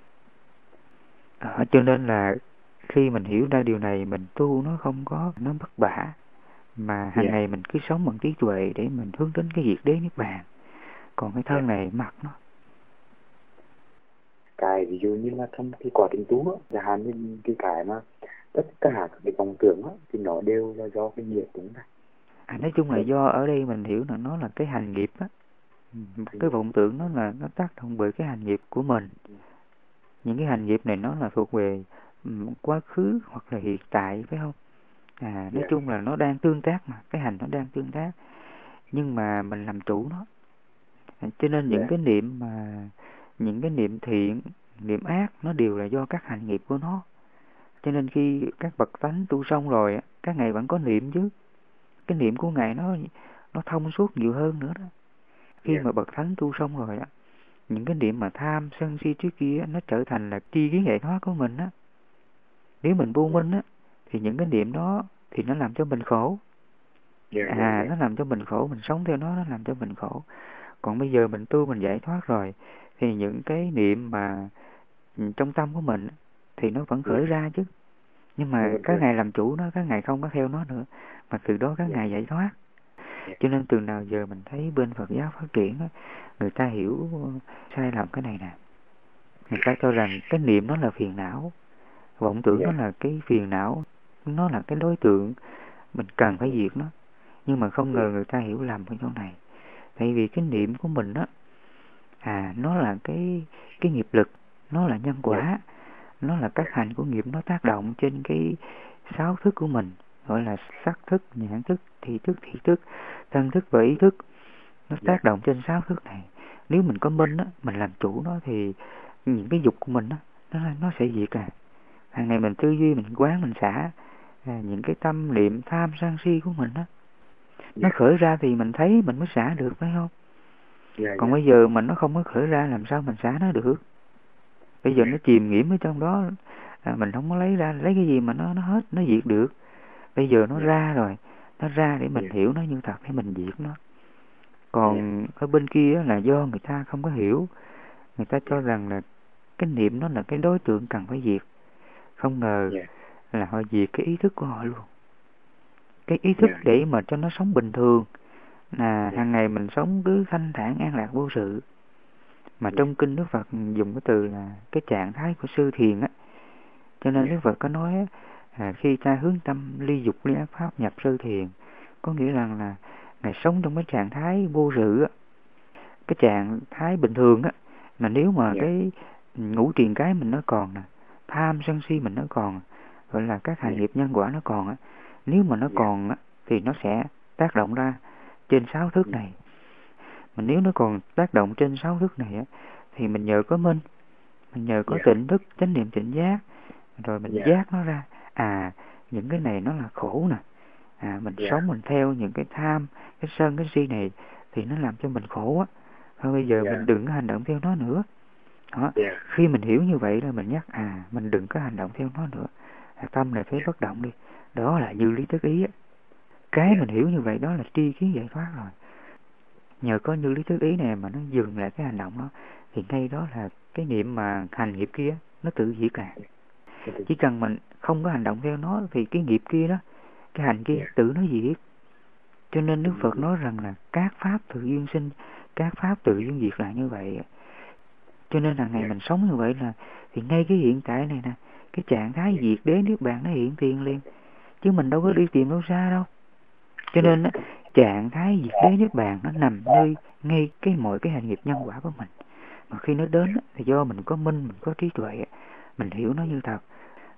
Cho nên là khi mình hiểu ra điều này, mình tu nó không có nó bất bả, mà hàng ngày mình cứ sống bằng trí tuệ để mình hướng đến cái diệt đế niết bàn. Còn cái thân này mặc nó. Cái ví dụ như là trong cái quá trình tu á, chẳng hạn như cái mà tất cả các cái vọng tưởng á, thì nó đều là do cái nghiệp đúng không? Nói chung là do ở đây mình hiểu là nó là cái hành nghiệp á. Cái vọng tưởng nó là nó tác động bởi cái hành nghiệp của mình. Những cái hành nghiệp này nó là thuộc về quá khứ hoặc là hiện tại, phải không? Nói chung là nó đang tương tác mà, cái hành nó đang tương tác, nhưng mà mình làm chủ nó. Cho nên những cái niệm mà những cái niệm thiện, niệm ác nó đều là do các hành nghiệp của nó. Cho nên khi các bậc tánh tu xong rồi, các ngài vẫn có niệm chứ. Cái niệm của ngài nó thông suốt nhiều hơn nữa đó. Khi mà bậc thánh tu xong rồi á, những cái niệm mà tham, sân si trước kia nó trở thành là tri kiến giải thoát của mình á. Nếu mình vô minh á, thì những cái niệm đó thì nó làm cho mình khổ. Nó làm cho mình khổ, mình sống theo nó làm cho mình khổ. Còn bây giờ mình tu, mình giải thoát rồi, thì những cái niệm mà trong tâm của mình thì nó vẫn khởi ra chứ. Nhưng mà các ngài làm chủ nó, các ngài không có theo nó nữa, mà từ đó các ngài giải thoát. Cho nên từ nào giờ mình thấy bên Phật giáo phát triển, người ta hiểu sai lầm cái này nè. Người ta cho rằng cái niệm nó là phiền não, vọng tưởng nó là cái phiền não, nó là cái đối tượng mình cần phải diệt nó. Nhưng mà không ngờ người ta hiểu lầm ở chỗ này. Tại vì cái niệm của mình á, nó là cái nghiệp lực, nó là nhân quả, nó là các hành của nghiệp, nó tác động trên cái sáu thức của mình, gọi là sắc thức, nhãn thức, thị thức, thân thức và ý thức. Nó tác động trên sáu thức này. Nếu mình có minh á, mình làm chủ nó thì những cái dục của mình á, nó sẽ diệt. Hàng ngày mình tư duy, mình quán, mình xả những cái tâm niệm tham sân si của mình á, nó khởi ra thì mình thấy mình mới xả được, phải không? Còn bây giờ mà nó không có khởi ra, làm sao mình xả nó được? Bây giờ nó chìm nghiễm ở trong đó, mình không có lấy ra, lấy cái gì mà nó hết, nó diệt được. Bây giờ nó ra rồi, nó ra để mình hiểu nó như thật, để mình diệt nó. Còn ở bên kia là do người ta không có hiểu, người ta cho rằng là cái niệm nó là cái đối tượng cần phải diệt. Không ngờ là họ diệt cái ý thức của họ luôn. Cái ý thức để mà cho nó sống bình thường, hàng ngày mình sống cứ thanh thản an lạc vô sự. Mà trong kinh Đức Phật dùng cái từ là cái trạng thái của sư thiền á. Cho nên Đức Phật có nói khi ta hướng tâm ly dục ly ác pháp nhập sư thiền, có nghĩa rằng là ngài sống trong cái trạng thái vô sự á, cái trạng thái bình thường á. Mà nếu mà cái ngũ triền cái mình nó còn nè, tham sân si mình nó còn, gọi là các hành nghiệp nhân quả nó còn á, nếu mà nó còn á thì nó sẽ tác động ra trên sáu thức này. Mà nếu nó còn tác động trên sáu thức này á, thì mình nhờ có minh, mình nhờ có tỉnh thức, chánh niệm tỉnh giác, rồi mình giác nó ra. Những cái này nó là khổ nè. Mình sống mình theo những cái tham, cái sân, cái si này thì nó làm cho mình khổ á. Thôi bây giờ mình đừng có hành động theo nó nữa. Đó. Khi mình hiểu như vậy là mình nhắc mình đừng có hành động theo nó nữa. Tâm này phải bất động đi. Đó là như lý tức ý á. Cái mình hiểu như vậy đó là tri kiến giải thoát rồi. Nhờ có như lý thức ý này mà nó dừng lại cái hành động đó, thì ngay đó là cái niệm mà hành nghiệp kia nó tự diệt cả. Chỉ cần mình không có hành động theo nó thì cái nghiệp kia đó, cái hành kia tự nó diệt. Cho nên Đức Phật nói rằng là các pháp tự duyên sinh, các pháp tự duyên diệt là như vậy. Cho nên hàng ngày mình sống như vậy là thì ngay cái hiện tại này nè, cái trạng thái diệt đế niết bàn nó hiện tiền liền, chứ mình đâu có đi tìm đâu xa đâu. Cho nên trạng thái diệt đế niết bàn nó nằm nơi ngay cái mọi cái hành nghiệp nhân quả của mình. Mà khi nó đến thì do mình có minh, mình có trí tuệ, mình hiểu nó như thật,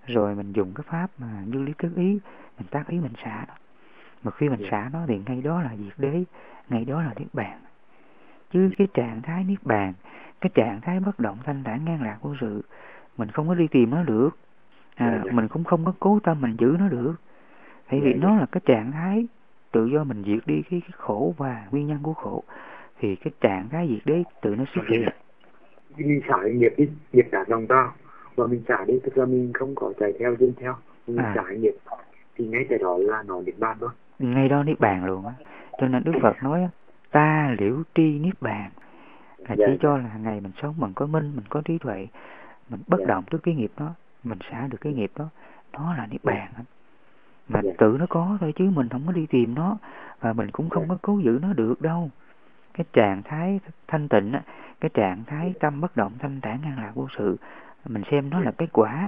rồi mình dùng cái pháp mà như lý tức ý, mình tác ý mình xả nó. Mà khi mình xả nó thì ngay đó là diệt đế, ngay đó là niết bàn. Chứ cái trạng thái niết bàn, cái trạng thái bất động thanh thản ngang lạc vô sự, mình không có đi tìm nó được. Mình cũng không có cố tâm mình giữ nó được. Tại vì nó là cái trạng thái tự do mình diệt đi cái khổ và nguyên nhân của khổ, thì cái trạng thái diệt đế tự nó xuất hiện. Mình xả nghiệp đi, nghiệp đã lòng to và mình xả đi, tức là mình không có chạy theo duyên theo, mình xả nghiệp thì ngay tại đó là nó niết bàn thôi, ngay đó niết bàn luôn á. Cho nên Đức Phật nói ta liễu tri niết bàn là chỉ cho là ngày mình sống mình có minh, mình có trí tuệ, mình bất động trước cái nghiệp đó, mình xả được cái nghiệp đó, đó là niết bàn. Mà tự nó có thôi chứ mình không có đi tìm nó, và mình cũng không có cố giữ nó được đâu. Cái trạng thái thanh tịnh á, cái trạng thái tâm bất động thanh thản ngang lạc vô sự, mình xem nó là cái quả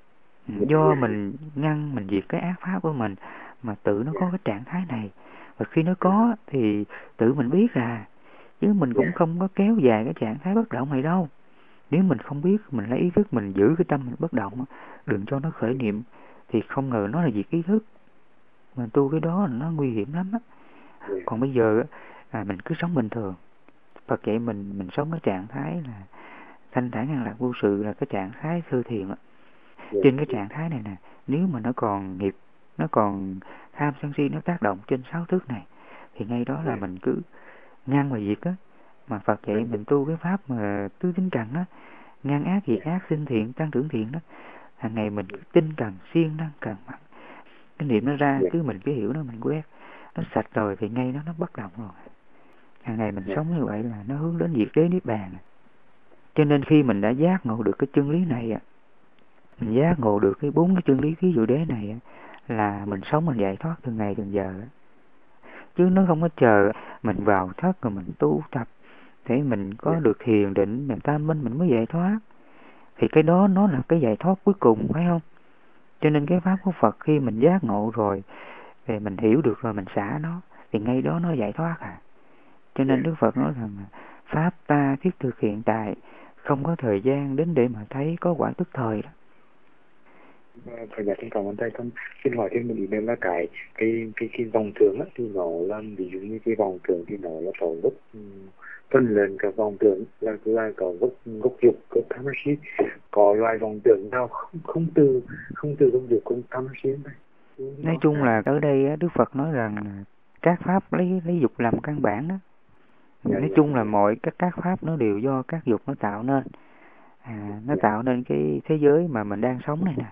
do mình ngăn, mình diệt cái ác pháp của mình mà tự nó có cái trạng thái này. Và khi nó có thì tự mình biết chứ mình cũng không có kéo dài cái trạng thái bất động này đâu. Nếu mình không biết, mình lấy ý thức mình giữ cái tâm mình bất động, đừng cho nó khởi niệm, thì không ngờ nó là diệt ý thức. Mình tu cái đó nó nguy hiểm lắm á. Còn bây giờ mình cứ sống bình thường. Phật dạy mình sống cái trạng thái là thanh thản an lạc vô sự, là cái trạng thái thư thiền á. Trên cái trạng thái này nè, nếu mà nó còn nghiệp, nó còn tham sân si nó tác động trên 6 thức này, thì ngay đó là mình cứ ngăn và diệt á. Mà Phật dạy mình tu cái pháp mà tứ tín cần á, ngăn ác diệt ác, sinh thiện tăng trưởng thiện đó. Hàng ngày mình cứ tinh cần, siêng năng cần mẫn, cái niệm nó ra, cứ mình cứ hiểu nó, mình quét nó sạch rồi thì ngay nó bất động rồi. Hàng ngày mình sống như vậy là nó hướng đến diệt đế niết bàn. Cho nên khi mình đã giác ngộ được cái chân lý này, mình giác ngộ được cái 4 cái chân lý thí dụ đế này, là mình sống mình giải thoát từng ngày từng giờ. Chứ nó không có chờ mình vào thất rồi mình tu tập để mình có được thiền định, mình tam minh mình mới giải thoát. Thì cái đó nó là cái giải thoát cuối cùng, phải không? Cho nên cái pháp của Phật khi mình giác ngộ rồi, thì mình hiểu được rồi mình xả nó, thì ngay đó nó giải thoát Cho nên Đức Phật nói rằng pháp ta thiết thực hiện tại, không có thời gian đến để mà thấy có quả tức thời đó. Phải giải thích cảm ơn thầy. Con xin hỏi thêm một ý nữa là cái vòng tưởng á, thì nó là ví dụ như cái vòng tưởng thì nó là có gốc phần lớn cả vòng tưởng là có gốc dục, gốc tham si. Có loại vòng tưởng nào không từ gốc dục cũng tham si này? Nói chung là ở đây Đức Phật nói rằng các pháp lấy dục làm căn bản đó. Nói chung là mọi các pháp nó đều do các dục nó tạo nên. Nó tạo nên cái thế giới mà mình đang sống này nè.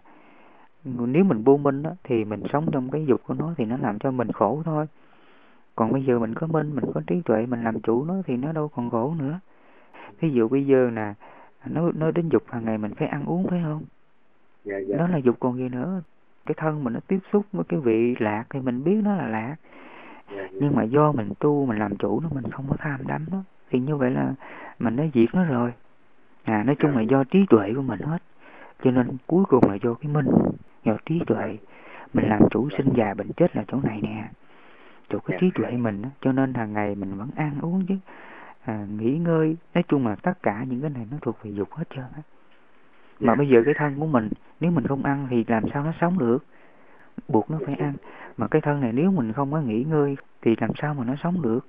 Nếu mình vô minh đó, thì mình sống trong cái dục của nó thì nó làm cho mình khổ thôi. Còn bây giờ mình có minh, mình có trí tuệ, mình làm chủ nó thì nó đâu còn khổ nữa. Ví dụ bây giờ nè, nói đến dục hàng ngày mình phải ăn uống, phải không? Đó là dục còn gì nữa. Cái thân mình nó tiếp xúc với cái vị lạc thì mình biết nó là lạc. Nhưng mà do mình tu, mình làm chủ nó, mình không có tham đắm nó, thì như vậy là mình đã diệt nó rồi. Nói chung là do trí tuệ của mình hết. Cho nên cuối cùng là do cái minh, do trí tuệ. Mình làm chủ sinh già bệnh chết là chỗ này nè, chỗ cái trí tuệ mình. Cho nên hàng ngày mình vẫn ăn uống chứ, nghỉ ngơi. Nói chung là tất cả những cái này nó thuộc về dục hết trơn á. Mà bây giờ cái thân của mình, nếu mình không ăn thì làm sao nó sống được? Buộc nó phải ăn. Mà cái thân này nếu mình không có nghỉ ngơi thì làm sao mà nó sống được?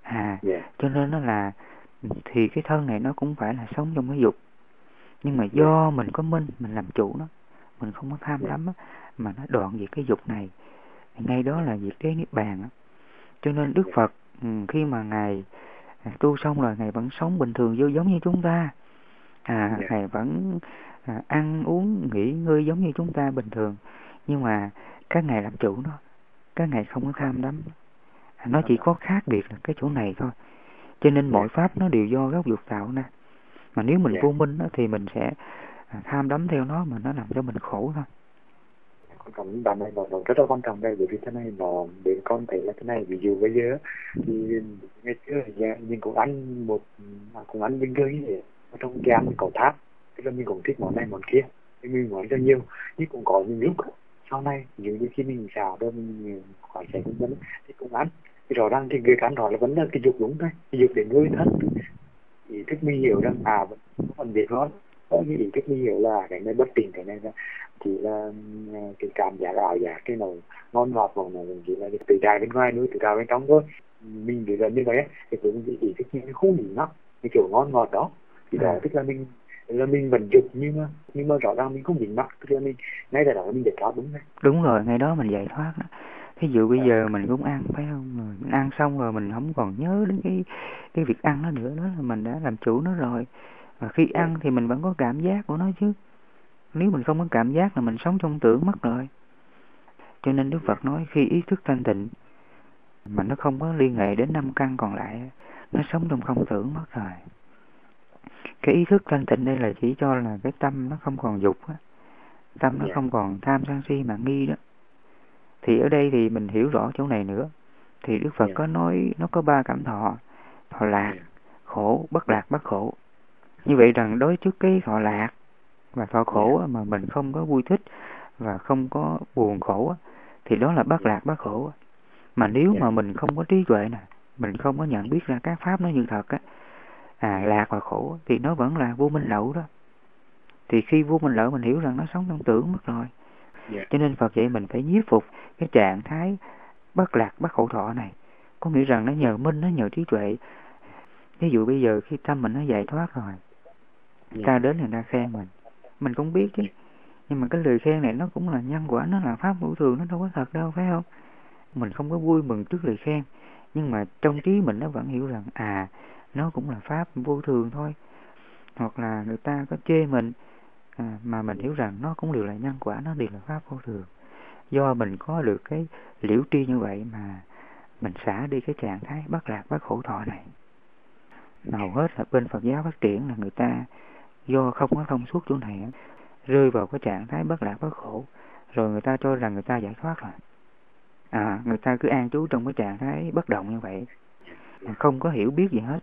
Cho nên nó là, thì cái thân này nó cũng phải là sống trong cái dục. Nhưng mà do mình có minh, mình làm chủ nó, mình không có tham đắm mà nó đoạn diệt cái dục này, ngay đó là diệt đế niết bàn. Cho nên Đức Phật khi mà Ngài tu xong rồi, Ngài vẫn sống bình thường giống như chúng ta. Ngài vẫn ăn uống nghỉ ngơi giống như chúng ta bình thường. Nhưng mà các Ngài làm chủ nó, các Ngài không có tham đắm. Nó chỉ có khác biệt là cái chỗ này thôi. Cho nên mọi pháp nó đều do gốc dục tạo ra. Mà nếu mình vô minh thì mình sẽ tham đắm theo nó, mà nó làm cho mình khổ thôi. Con cảm ơn bạn này, nó rất là quan trọng đây, bởi vì thế này nó đến con thấy là thế này. Ví dụ bây giờ thì ngày trước thì mình cũng ăn bình thường như thế, trong cái ăn mình có tháp, tức là mình cũng thích món này món kia, thì mình món cho nhiều. Nhưng cũng có những lúc sau này, ví dụ như khi mình xào rồi mình khỏi chạy cũng vẫn thì cũng ăn. Thì rõ ràng thì người ăn đó là vẫn là cái dục đúng thôi, cái dục để nuôi thân. Thì thức mình hiểu rằng vẫn còn việc đó, có những ý thức mình hiểu là cái này bất tỉnh, cái này là chỉ là cái cảm giác ảo giác, cái nào ngon ngọt của nó chỉ là từ dài bên ngoài nuôi từ dài bên trong thôi. Mình chỉ là như vậy thì cũng ý thức mình không bị mắc cái kiểu ngon ngọt đó, thì đó tức là mình vẫn dục, nhưng mà rõ ràng mình không bị mắc, tức là mình ngay tại đó mình giải thoát, đúng không? Đúng rồi, ngay đó mình giải thoát đó. Thí dụ bây giờ mình cũng ăn phải không, rồi mình ăn xong rồi mình không còn nhớ đến cái việc ăn nó nữa, đó là mình đã làm chủ nó rồi. Và khi ăn thì mình vẫn có cảm giác của nó chứ, nếu mình không có cảm giác là mình sống trong tưởng mất rồi. Cho nên Đức Phật nói khi ý thức thanh tịnh mà nó không có liên hệ đến 5 căn còn lại, nó sống trong không tưởng mất rồi. Cái ý thức thanh tịnh đây là chỉ cho là cái tâm nó không còn dục á, tâm nó không còn tham sân si mà nghi đó. Thì ở đây thì mình hiểu rõ chỗ này nữa. Thì Đức Phật có nói nó có 3 cảm thọ: thọ lạc, khổ, bất lạc, bất khổ. Như vậy rằng đối trước cái thọ lạc và thọ khổ mà mình không có vui thích và không có buồn khổ thì đó là bất lạc, bất khổ. Mà nếu mà mình không có trí tuệ nè, mình không có nhận biết ra các pháp nó như thật á, lạc và khổ thì nó vẫn là vô minh lậu đó. Thì khi vô minh lậu mình hiểu rằng nó sống trong tưởng mất rồi. Cho nên Phật dạy mình phải nhiếp phục cái trạng thái bất lạc bất khổ thọ này. Có nghĩa rằng nó nhờ minh, nó nhờ trí tuệ. Ví dụ bây giờ khi tâm mình nó giải thoát rồi, ta đến người ta khen mình cũng biết chứ, nhưng mà cái lời khen này nó cũng là nhân quả, nó là pháp vô thường, nó đâu có thật đâu, phải không? Mình không có vui mừng trước lời khen, nhưng mà trong trí mình nó vẫn hiểu rằng nó cũng là pháp vô thường thôi. Hoặc là người ta có chê mình, mà mình hiểu rằng nó cũng đều là nhân quả, nó đều là pháp vô thường. Do mình có được cái liễu tri như vậy mà mình xả đi cái trạng thái bất lạc bất khổ thọ này. Hầu hết là bên Phật giáo phát triển là người ta do không có thông suốt chỗ này rơi vào cái trạng thái bất lạc bất khổ, rồi người ta cho rằng người ta giải thoát rồi. Người ta cứ an trú trong cái trạng thái bất động như vậy mà không có hiểu biết gì hết.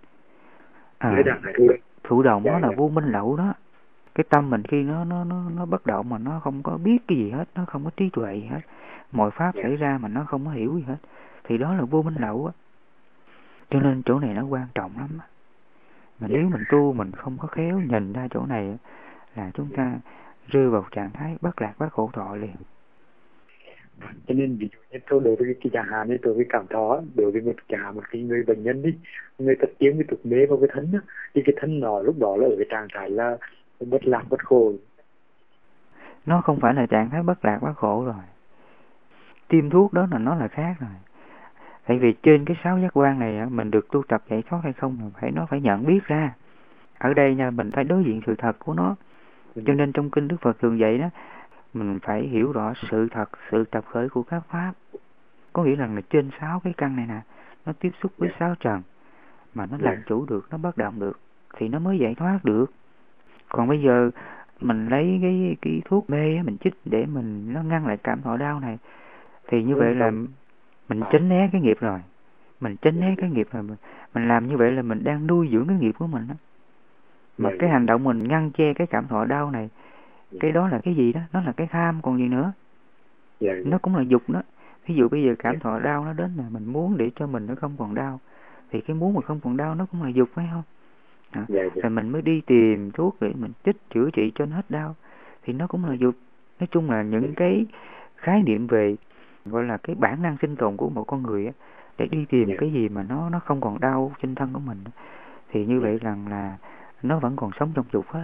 Thụ động đó là vô minh lậu đó. Cái tâm mình khi nó bất động mà nó không có biết cái gì hết, nó không có trí tuệ gì hết, mọi pháp xảy ra mà nó không có hiểu gì hết, thì đó là vô minh lậu á. Cho nên chỗ này nó quan trọng lắm á. Mà nếu mình tu mình không có khéo nhìn ra chỗ này là chúng ta rơi vào trạng thái bất lạc bất khổ thọ liền. Cho nên ví dụ như tôi đối với cái chẳng hạn như đối với cảm thọ, đối với một cái người bệnh nhân đi, người ta tiếng cái tục mê vào cái thân á, thì cái thân nó lúc đó là ở cái trạng thái là bất lạc bất khổ. Nó không phải là trạng thái bất lạc bất khổ rồi. Tiêm thuốc đó là nó là khác rồi. Tại vì trên cái 6 giác quan này mình được tu tập giải thoát hay không nó phải nhận biết ra. Ở đây nha, mình phải đối diện sự thật của nó. Cho nên trong kinh Đức Phật thường dạy đó, mình phải hiểu rõ sự thật, sự tập khởi của các pháp. Có nghĩa là trên 6 cái căn này nè, nó tiếp xúc với 6 trần mà nó làm chủ được, nó bất động được thì nó mới giải thoát được. Còn bây giờ mình lấy cái thuốc mê mình chích để nó ngăn lại cảm thọ đau này, thì như vậy là mình tránh né cái nghiệp rồi. Mình tránh né cái nghiệp rồi, mình làm như vậy là mình đang nuôi dưỡng cái nghiệp của mình đó. Mà cái hành động mình ngăn che cái cảm thọ đau này, cái đó là cái gì đó? Nó là cái tham còn gì nữa. Nó cũng là dục đó. Ví dụ bây giờ cảm thọ đau nó đến là mình muốn để cho mình nó không còn đau, thì cái muốn mà không còn đau nó cũng là dục, phải không? Rồi mình mới đi tìm thuốc để mình chích chữa trị cho nó hết đau, thì nó cũng là dục. Nói chung là những cái khái niệm về gọi là cái bản năng sinh tồn của một con người á, để đi tìm cái gì mà nó không còn đau trên thân của mình, thì như vậy rằng là nó vẫn còn sống trong dục hết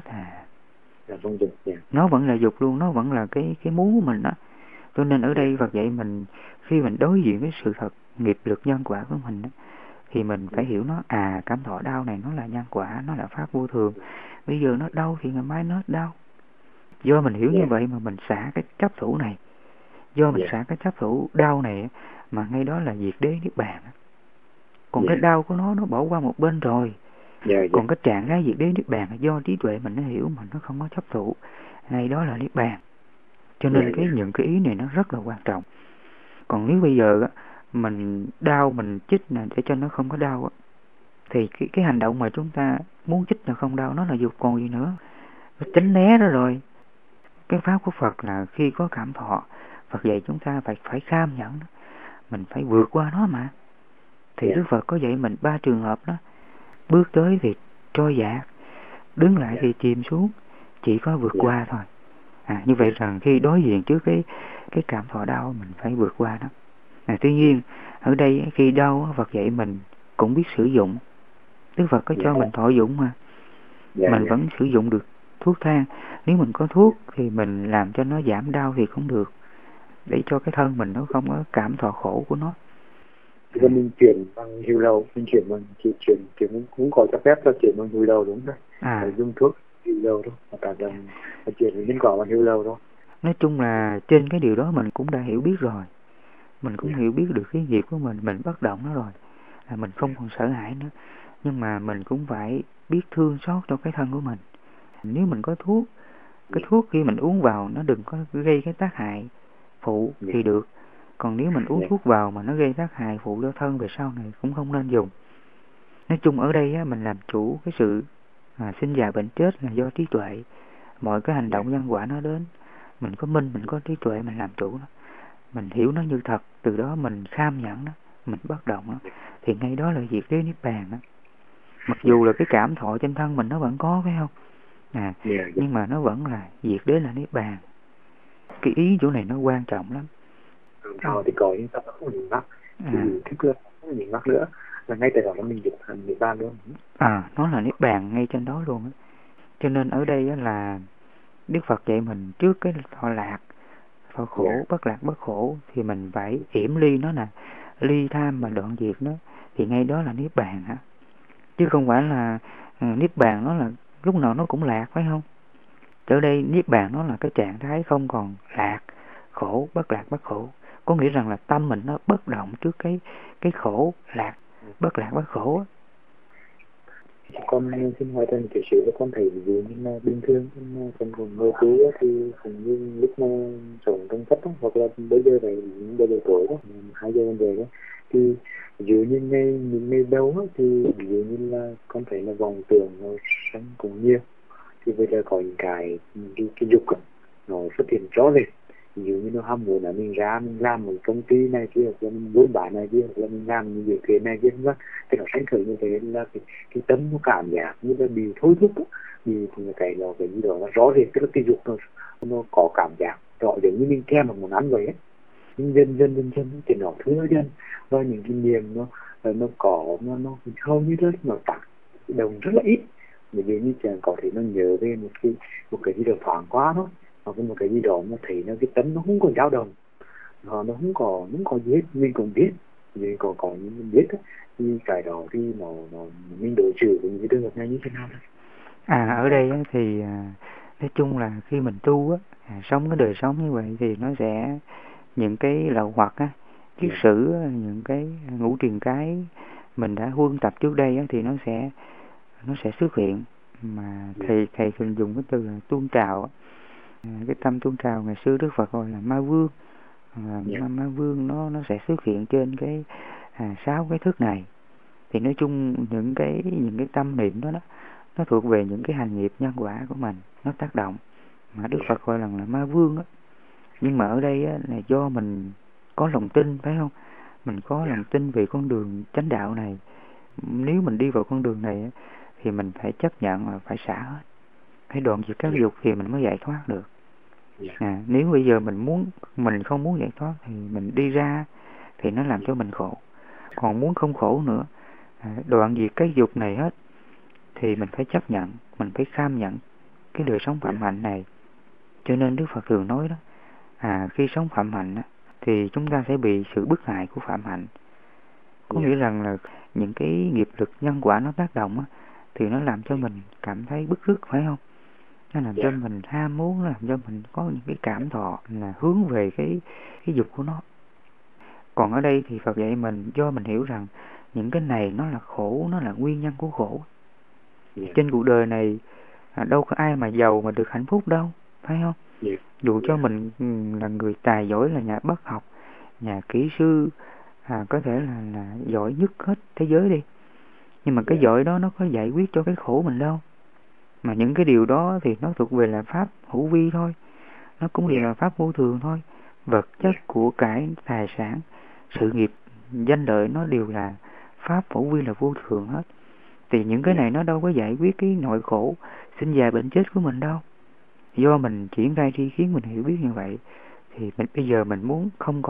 Nó vẫn là dục luôn, nó vẫn là cái muốn của mình đó. Cho nên ở đây Phật dạy mình khi mình đối diện với sự thật nghiệp lực nhân quả của mình đó, thì mình phải hiểu nó, cảm thọ đau này nó là nhân quả, nó là pháp vô thường. Bây giờ nó đau thì ngày mai nó hết đau. Do mình hiểu như vậy mà mình xả cái chấp thủ này. Do mình xả cái chấp thủ đau này mà ngay đó là diệt đế niết bàn. Còn cái đau của nó bỏ qua một bên rồi. Còn cái trạng thái diệt đế niết bàn là do trí tuệ mình nó hiểu mà nó không có chấp thủ, ngay đó là niết bàn. Cho nên những cái ý này nó rất là quan trọng. Còn nếu bây giờ mình đau mình chích để cho nó không có đau, thì cái hành động mà chúng ta muốn chích là không đau, nó là dục còn gì nữa. Nó tránh né đó rồi. Cái pháp của Phật là khi có cảm thọ, Phật dạy chúng ta phải kham nhẫn đó. Mình phải vượt qua nó mà. Thì Đức Phật có dạy mình 3 trường hợp đó. Bước tới thì trôi dạt, đứng lại thì chìm xuống, chỉ có vượt qua thôi. Như vậy rằng khi đối diện trước cái cảm thọ đau mình phải vượt qua đó. Tuy nhiên ở đây khi đau Phật dạy mình cũng biết sử dụng. Đức Phật có cho mình thọ dụng mà. Mình vẫn sử dụng được thuốc thang. Nếu mình có thuốc thì mình làm cho nó giảm đau thì cũng được, để cho cái thân mình nó không có cảm thọ khổ của nó. Thì mình chuyển bằng hưu đầu, mình chuyển bằng chuyển cũng có cho phép cho chuyển bằng hưu đầu đúng rồi. Phải dùng thuốc hưu đầu thôi, hoặc là chuyển nhân quả bằng hưu đầu thôi. Nói chung là trên cái điều đó mình cũng đã hiểu biết rồi. Mình cũng hiểu biết được cái nghiệp của mình bất động nó rồi, là mình không còn sợ hãi nữa. Nhưng mà mình cũng phải biết thương xót cho cái thân của mình. Nếu mình có thuốc, cái thuốc khi mình uống vào nó đừng có gây cái tác hại phụ thì được. Còn nếu mình uống thuốc vào mà nó gây tác hại phụ cho thân về sau này cũng không nên dùng. Nói chung ở đây á, mình làm chủ cái sự sinh già bệnh chết là do trí tuệ. Mọi cái hành động nhân quả nó đến, mình có minh, mình có trí tuệ, mình làm chủ nó, mình hiểu nó như thật, từ đó mình kham nhẫn nó, mình bất động nó, thì ngay đó là diệt đế niết bàn đó. Mặc dù là cái cảm thọ trên thân mình nó vẫn có, phải không? Nhưng mà nó vẫn là diệt đế là niết bàn. Cái ý chỗ này nó quan trọng lắm. Thì có những tập không nhìn mắt, thì thức là không nhìn mắt nữa, là ngay từ đó mình diệt thành niết bàn luôn. Nó là niết bàn ngay trên đó luôn á. Cho nên ở đây á là Đức Phật dạy mình trước cái thọ lạc, thọ khổ, bất lạc bất khổ thì mình phải yểm ly nó nè, ly tham mà đoạn diệt nó, thì ngay đó là niết bàn hả? Chứ không phải là niết bàn nó là lúc nào nó cũng lạc, phải không? Ở đây niết bàn nó là cái trạng thái không còn lạc, khổ, bất lạc bất khổ. Có nghĩa rằng là tâm mình nó bất động trước cái khổ, lạc, bất lạc bất khổ á. Con xin hỏi thêm một xíu là con thấy ví dụ như là bình thường con còn ngồi tu thì cũng như lúc mà sống trong thất hoặc là bây giờ này bây giờ tối đó 2 giờ con về đó, thì ví dụ như những ngày đầu thì ví dụ như là con thấy là vòng tưởng nó sáng cũng nhiều, thì bây giờ có những cái dục nó xuất hiện rõ rệt. Ví dụ như nó ham muốn là mình ra mình làm một công ty này kia, hoặc là mình buôn bán này kia, hoặc là mình làm những việc thế này kia, vân, thì nó sáng khởi như thế là cái tâm nó cảm giác như là bị thôi thúc, thì cái đó cái gì đó nó rõ rệt, tức là cái dục nó có cảm giác rõ, giống như mình thèm một món ăn vậy ấy. Nhưng dần thì nó thưa dần, và những cái niềm nó có nó hầu như rất nó tặng đồng rất là ít. Ví dụ như chẳng có thể nó nhớ về một cái gì đó thoáng quá thôi, hoặc một cái gì đó nó thấy nó cái tấm nó không còn dao động, nó không có gì hết, mình cũng biết, mình có những mình biết đó, thì cái đó thì nó mình đối xử với những trường hợp này như thế nào đó. Ở đây thì nói chung là khi mình tu sống cái đời sống như vậy thì nó sẽ những cái lậu hoặc kiết sử, những cái ngũ truyền cái mình đã huân tập trước đây thì nó sẽ xuất hiện. Mà thầy thường dùng cái từ là tuôn trào. Cái tâm tuôn trào ngày xưa Đức Phật gọi là ma vương. Ma vương nó sẽ xuất hiện trên cái 6 cái thức này. Thì nói chung những cái tâm niệm đó nó thuộc về những cái hành nghiệp nhân quả của mình, nó tác động mà Đức Phật gọi là ma vương á. Nhưng mà ở đây là do mình có lòng tin, phải không? Mình có lòng tin về con đường chánh đạo này. Nếu mình đi vào con đường này thì mình phải chấp nhận là phải xả hết, phải đoạn diệt các dục thì mình mới giải thoát được. Nếu bây giờ mình không muốn giải thoát thì mình đi ra thì nó làm cho mình khổ. Còn muốn không khổ nữa, đoạn diệt cái dục này hết thì mình phải chấp nhận, mình phải kham nhận cái đời sống phạm hạnh này. Cho nên Đức Phật thường nói đó, khi sống phạm hạnh thì chúng ta sẽ bị sự bức hại của phạm hạnh. Có nghĩa rằng là những cái nghiệp lực nhân quả nó tác động thì nó làm cho mình cảm thấy bức rứt, phải không? Nó làm cho mình ham muốn, nó làm cho mình có những cái cảm thọ là hướng về cái dục của nó. Còn ở đây thì Phật dạy mình, do mình hiểu rằng những cái này nó là khổ, nó là nguyên nhân của khổ. Trên cuộc đời này đâu có ai mà giàu mà được hạnh phúc đâu, phải không? Dù cho mình là người tài giỏi, là nhà bác học, nhà kỹ sư, có thể là giỏi nhất hết thế giới đi, nhưng mà cái giỏi đó nó có giải quyết cho cái khổ mình đâu. Mà những cái điều đó thì nó thuộc về là pháp hữu vi thôi, nó cũng đều là pháp vô thường thôi. Vật chất, của cải, tài sản, sự nghiệp, danh lợi nó đều là pháp hữu vi, là vô thường hết. Thì những cái này nó đâu có giải quyết cái nỗi khổ sinh già bệnh chết của mình đâu. Do mình triển khai tri kiến, mình hiểu biết như vậy, thì bây giờ mình muốn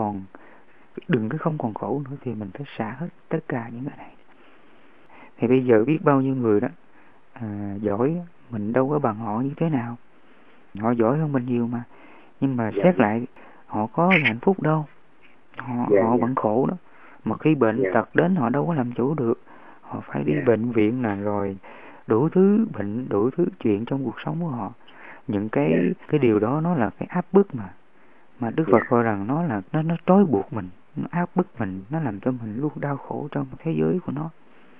đừng có không còn khổ nữa, thì mình phải xả hết tất cả những cái này. Thì bây giờ biết bao nhiêu người đó giỏi, mình đâu có bằng họ như thế nào, họ giỏi hơn mình nhiều mà, nhưng mà xét lại họ có hạnh phúc đâu, họ vẫn khổ đó. Mà khi bệnh tật đến họ đâu có làm chủ được, họ phải đi bệnh viện là rồi đủ thứ bệnh, đủ thứ chuyện trong cuộc sống của họ. Những cái điều đó nó là cái áp bức mà Đức Phật gọi rằng nó là nó trói buộc mình, nó áp bức mình, nó làm cho mình luôn đau khổ trong thế giới của nó.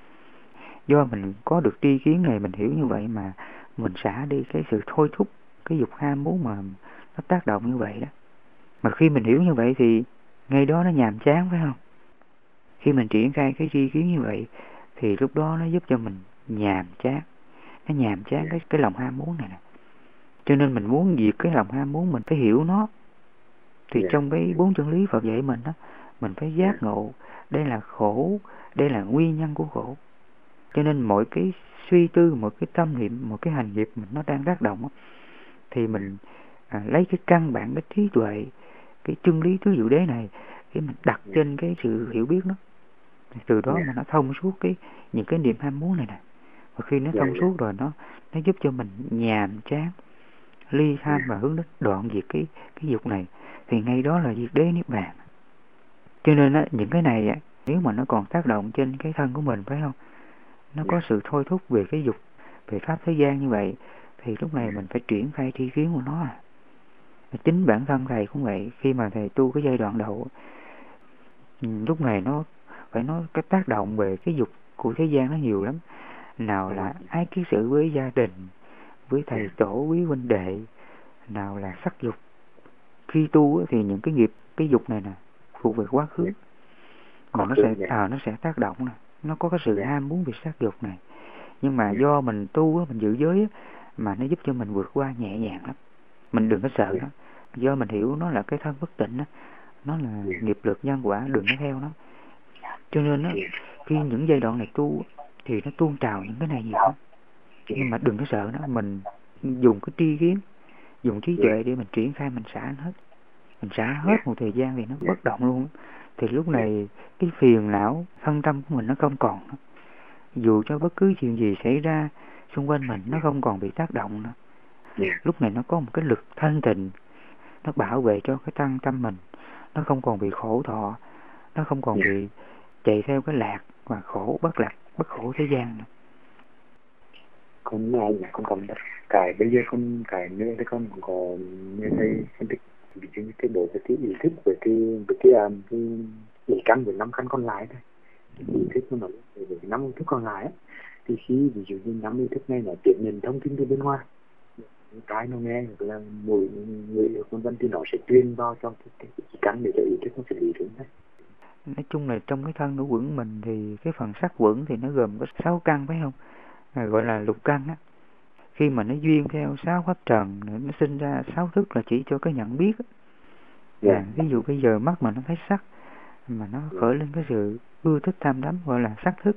Do mình có được tri kiến này, mình hiểu như vậy mà mình xả đi cái sự thôi thúc, cái dục ham muốn mà nó tác động như vậy đó. Mà khi mình hiểu như vậy thì ngay đó nó nhàm chán, phải không? Khi mình triển khai cái tri kiến như vậy thì lúc đó nó giúp cho mình nhàm chán. Nó nhàm chán cái lòng ham muốn này nè. Cho nên mình muốn diệt cái lòng ham muốn, mình phải hiểu nó. Thì trong cái 4 chân lý Phật dạy mình đó, mình phải giác ngộ đây là khổ, đây là nguyên nhân của khổ. Cho nên mỗi cái suy tư, mỗi cái tâm niệm, mỗi cái hành nghiệp mình nó đang tác động đó, thì mình lấy cái căn bản, cái trí tuệ, cái chân lý tứ diệu đế này để mình đặt trên cái sự hiểu biết đó. Từ đó mà nó thông suốt những cái niềm ham muốn này nè. Và khi nó thông suốt rồi nó giúp cho mình nhàm chán, ly tham và hướng đến đoạn diệt cái dục này, thì ngay đó là diệt đế niết bàn. Cho nên á, những cái này á, nếu mà nó còn tác động trên cái thân của mình, phải không? Nó có sự thôi thúc về cái dục, về pháp thế gian như vậy, thì lúc này mình phải triển khai tri kiến của nó. Chính bản thân thầy cũng vậy. Khi mà thầy tu cái giai đoạn đầu, lúc này nó phải nói cái tác động về cái dục của thế gian nó nhiều lắm. Nào là ái kiết sự với gia đình, với thầy tổ, với huynh đệ, nào là sắc dục. Khi tu thì những cái nghiệp, cái dục này nè thuộc về quá khứ, mà nó sẽ tác động nè. Nó có cái sự ham muốn về sắc dục này, nhưng mà do mình tu, mình giữ giới mà nó giúp cho mình vượt qua nhẹ nhàng lắm. Mình đừng có sợ nó, do mình hiểu nó là cái thân bất tịnh đó, nó là nghiệp lực nhân quả, đừng có theo nó. Cho nên đó, khi những giai đoạn này tu thì nó tuôn trào những cái này nhiều lắm. Nhưng mà đừng có sợ nó, mình dùng cái tri kiến, dùng trí tuệ để mình triển khai, mình xả hết. Mình xả hết một thời gian thì nó bất động luôn. Thì lúc này cái phiền não, thân tâm của mình nó không còn nữa. Dù cho bất cứ chuyện gì xảy ra xung quanh mình, nó không còn bị tác động nữa. Lúc này nó có một cái lực thanh tịnh, nó bảo vệ cho cái tâm mình, nó không còn bị khổ thọ, nó không còn bị chạy theo cái lạc và khổ, bất khổ thế gian nữa. Con con còn cái bây giờ con cái nữa thì con có nghe thấy phân tích ví dụ như cái bộ về cái ý thức, về cái ý căn, với 5 căn còn lại thôi. Ý thức nó nói về 5 ý thức còn lại á, thì khi ví dụ như 5 ý thức này nó tiếp nhận thông tin từ bên ngoài, cái nó nghe là mỗi người vân vân, thì nó sẽ truyền vào cho cái ý căn để cho ý thức nó xử lý đúng đấy. Nói chung là trong cái thân ngũ quẩn mình thì cái phần sắc quẩn thì nó gồm có 6 căn, phải không? Gọi là lục căn á. Khi mà nó duyên theo 6 pháp trần, nó sinh ra 6 thức là chỉ cho cái nhận biết á. Ví dụ bây giờ mắt mà nó thấy sắc, mà nó khởi lên cái sự ưa thích tham đắm, gọi là sắc thức.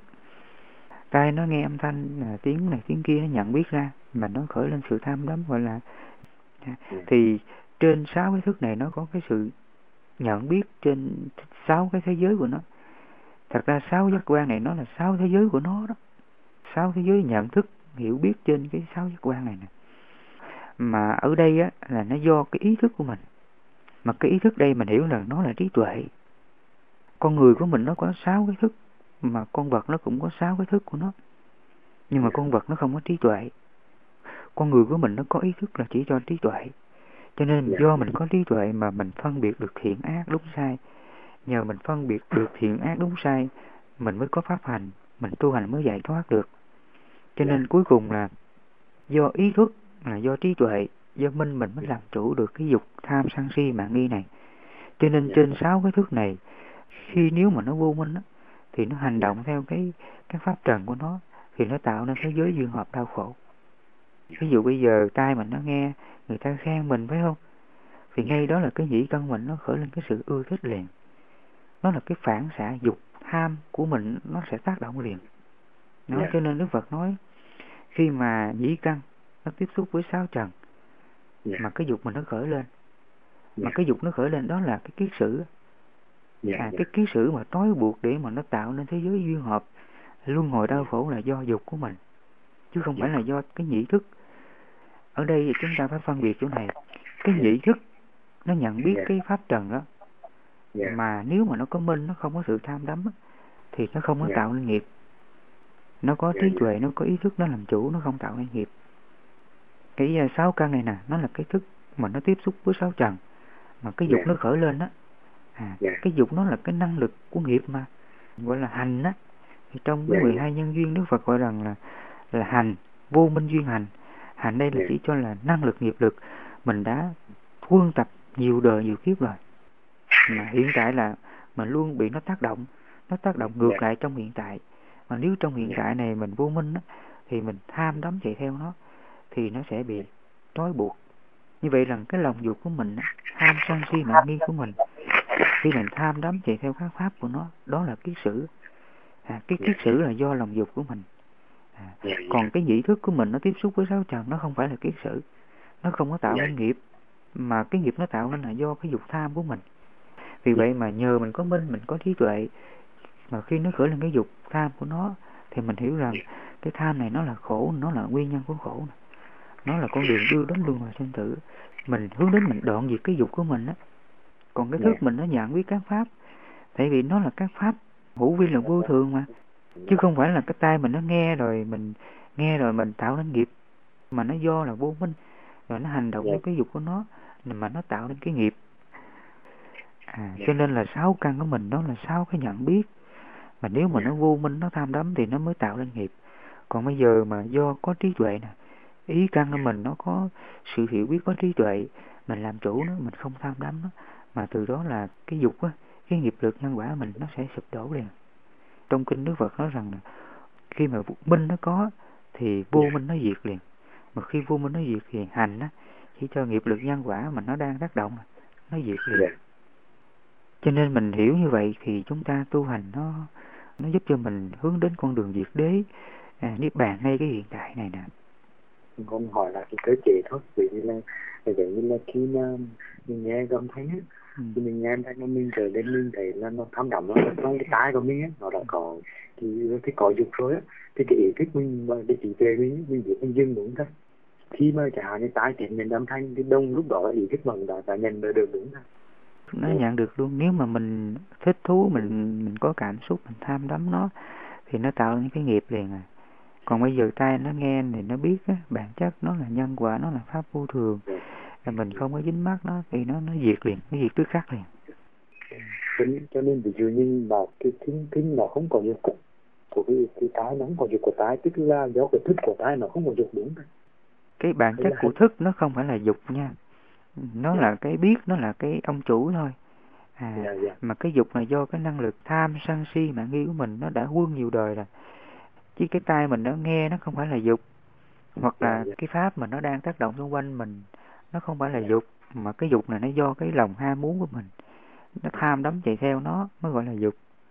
Tai nó nghe âm thanh, tiếng này tiếng kia, nó nhận biết ra, mà nó khởi lên sự tham đắm, gọi là thì trên 6 cái thức này nó có cái sự nhận biết trên 6 cái thế giới của nó. Thật ra 6 giác quan này nó là 6 thế giới của nó đó. 6 thế giới nhận thức, hiểu biết trên cái 6 giác quan này nè. Mà ở đây á là nó do cái ý thức của mình. Mà cái ý thức đây mình hiểu là nó là trí tuệ. Con người của mình nó có 6 cái thức, mà con vật nó cũng có 6 cái thức của nó. Nhưng mà con vật nó không có trí tuệ. Con người của mình nó có ý thức là chỉ cho trí tuệ. Cho nên do mình có trí tuệ mà mình phân biệt được thiện ác đúng sai. Nhờ mình phân biệt được thiện ác đúng sai, mình mới có pháp hành, mình tu hành mới giải thoát được. Cho nên cuối cùng là do ý thức, là do trí tuệ, do mình mới làm chủ được cái dục tham sân si mạng nghi này. Cho nên trên 6 cái thức này, khi nếu mà nó vô minh á, thì nó hành động theo cái pháp trần của nó, thì nó tạo nên thế giới duyên hợp đau khổ. Ví dụ bây giờ tai mình nó nghe người ta khen mình, phải không? Thì ngay đó là cái nhĩ căn mình nó khởi lên cái sự ưa thích liền. Nó là cái phản xạ dục tham của mình, nó sẽ tác động liền. Cho nên Đức Phật nói khi mà nhĩ căn nó tiếp xúc với 6 trần mà cái dục mình nó khởi lên. Mà Dạ. cái dục nó khởi lên đó là cái kiết sử. Cái kiết sử mà trói buộc để mà nó tạo nên thế giới duyên hợp, luân hồi đau khổ là do dục của mình, chứ không phải là do cái nhĩ thức. Ở đây chúng ta phải phân biệt chỗ này. Cái nhĩ thức nó nhận biết cái pháp trần đó, mà nếu mà nó có minh, nó không có sự tham đắm thì nó không có tạo nên nghiệp. Nó có trí tuệ, nó có ý thức, nó làm chủ, nó không tạo nên nghiệp. Cái 6 căn này nè, nó là cái thức mà nó tiếp xúc với 6 trần, mà cái dục nó khởi lên đó. Cái dục nó là cái năng lực của nghiệp mà, gọi là hành á. Thì trong cái 12 nhân duyên, Đức Phật gọi rằng là hành, vô minh duyên hành. Hành đây là chỉ cho là năng lực nghiệp lực mình đã huân tập nhiều đời nhiều kiếp rồi, mà hiện tại là mình luôn bị nó tác động ngược lại trong hiện tại. Mà nếu trong hiện tại này mình vô minh á, thì mình tham đắm chạy theo nó thì nó sẽ bị trói buộc. Như vậy rằng cái lòng dục của mình, tham sân si mạng nghi của mình, khi mình tham đắm chạy theo các pháp của nó, đó là kiết sử. Cái kiết sử là do lòng dục của mình. Còn cái nhĩ thức của mình nó tiếp xúc với 6 trần, nó không phải là kiết sử, nó không có tạo nên nghiệp, mà cái nghiệp nó tạo nên là do cái dục tham của mình. Vì vậy mà nhờ mình có minh, mình có trí tuệ, mà khi nó khởi lên cái dục tham của nó thì mình hiểu rằng cái tham này nó là khổ, nó là nguyên nhân của khổ này. Nó là con đường đưa đến luân hồi sinh tử. Mình hướng đến mình đoạn diệt cái dục của mình á. Còn cái thức mình nó nhận biết các pháp, tại vì nó là các pháp hữu vi là vô thường mà, chứ không phải là cái tai mình nó nghe rồi mình tạo nên nghiệp, mà nó do là vô minh rồi nó hành động với cái dục của nó mà nó tạo nên cái nghiệp. Cho nên là 6 căn của mình đó là 6 cái nhận biết, mà nếu mà nó vô minh, nó tham đắm thì nó mới tạo nên nghiệp. Còn bây giờ mà do có trí tuệ nè, ý căn của mình nó có sự hiểu biết, có trí tuệ, mình làm chủ nó, mình không tham đắm nó, mà từ đó là cái dục á, cái nghiệp lực nhân quả mình nó sẽ sụp đổ liền. Trong kinh Đức Phật nói rằng là khi mà minh nó có thì vô minh nó diệt liền, mà khi vô minh nó diệt thì hành á, chỉ cho nghiệp lực nhân quả mà nó đang tác động nó diệt liền. Cho nên mình hiểu như vậy thì chúng ta tu hành nó giúp cho mình hướng đến con đường diệt đế, niết bàn ngay cái hiện tại này nè. Con hỏi là cái cơ chế thôi, vì như là khi mà mình nghe âm thanh á, thì mình nghe âm thanh mình trở lên, mình thấy là nó tham đắm nó trong cái tai của mình á, nó đã có cái có dục rồi á, thì cái ý thức mình và cái trí tuệ mình biết mình dừng đúng thôi. Khi mà chẳng hạn cái tai tiếng mình âm thanh thì đông lúc đó ý thức mình đã nhận được đúng thôi. Nó nhận được luôn. Nếu mà mình thích thú, mình có cảm xúc, mình tham đắm nó thì nó tạo những cái nghiệp liền à. Còn bây giờ tai nó nghe thì nó biết á, bản chất nó là nhân quả, nó là pháp vô thường, là mình không có dính mắc nó thì nó diệt liền, nó diệt tức khắc liền. Cho nên ví dụ như là cái thính nó không có dục của cái tai, nó không có dục của tai, tức là do cái thức của tai nó không có dục đúng. Cái bản chất của thức nó không phải là dục nha, nó là cái biết, nó là cái ông chủ thôi. Mà cái dục là do cái năng lực tham sân si mạng nghi của mình nó đã huân nhiều đời rồi, chứ cái tai mình nó nghe nó không phải là dục, hoặc là cái pháp mà nó đang tác động xung quanh mình nó không phải là dục, mà cái dục này nó do cái lòng ham muốn của mình, nó tham đắm chạy theo nó mới gọi là dục.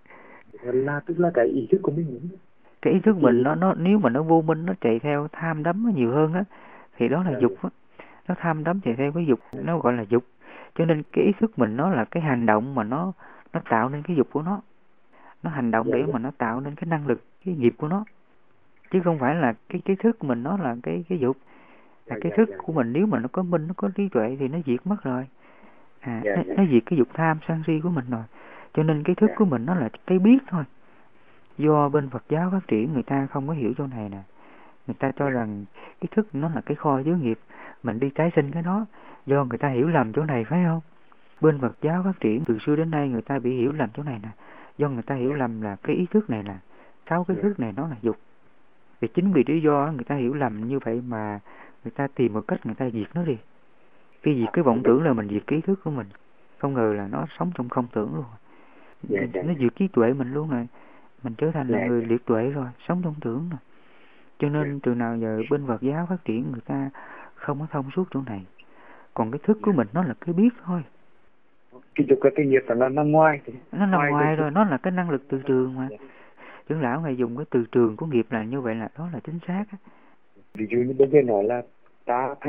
Tức là cái ý thức của mình. Cái ý thức mình nó nếu mà nó vô minh, nó chạy theo tham đắm nó nhiều hơn á, thì đó là dục á. Nó tham đắm chạy theo cái dục, nó gọi là dục. Cho nên cái ý thức mình nó là cái hành động mà nó tạo nên cái dục của nó hành động để mà nó tạo nên cái năng lực, cái nghiệp của nó, chứ không phải là cái thức mình nó là cái dục. Cái thức của mình nếu mà nó có minh, nó có trí tuệ thì nó diệt mất rồi. Nó diệt cái dục tham sân si của mình rồi. Cho nên cái thức của mình nó là cái biết thôi. Do bên Phật giáo phát triển, người ta không có hiểu chỗ này nè. Người ta cho rằng cái thức nó là cái kho chứa nghiệp, mình đi tái sinh cái đó. Do người ta hiểu lầm chỗ này, phải không? Bên Phật giáo phát triển từ xưa đến nay, người ta bị hiểu lầm chỗ này nè. Do người ta hiểu lầm là cái ý thức này là 6 cái thức này nó là dục. Vì chính vì lý do người ta hiểu lầm như vậy mà người ta tìm một cách người ta diệt nó đi. Khi diệt cái vọng tưởng là mình diệt cái ý thức của mình. Không ngờ là nó sống trong không tưởng luôn. Nó diệt trí tuệ mình luôn rồi. Mình trở thành là người liệt tuệ rồi, sống trong tưởng rồi. Cho nên từ nào giờ bên Phật giáo phát triển, người ta không có thông suốt chỗ này. Còn cái thức của mình nó là cái biết thôi. Cái dục cái nghiệp là nằm ngoài. Nó nằm ngoài rồi, nó là cái năng lực từ trường mà. Trưởng lão ngài dùng cái từ trường của nghiệp là như vậy, là đó là chính xác á. Ví dụ như bây giờ nói là ta thành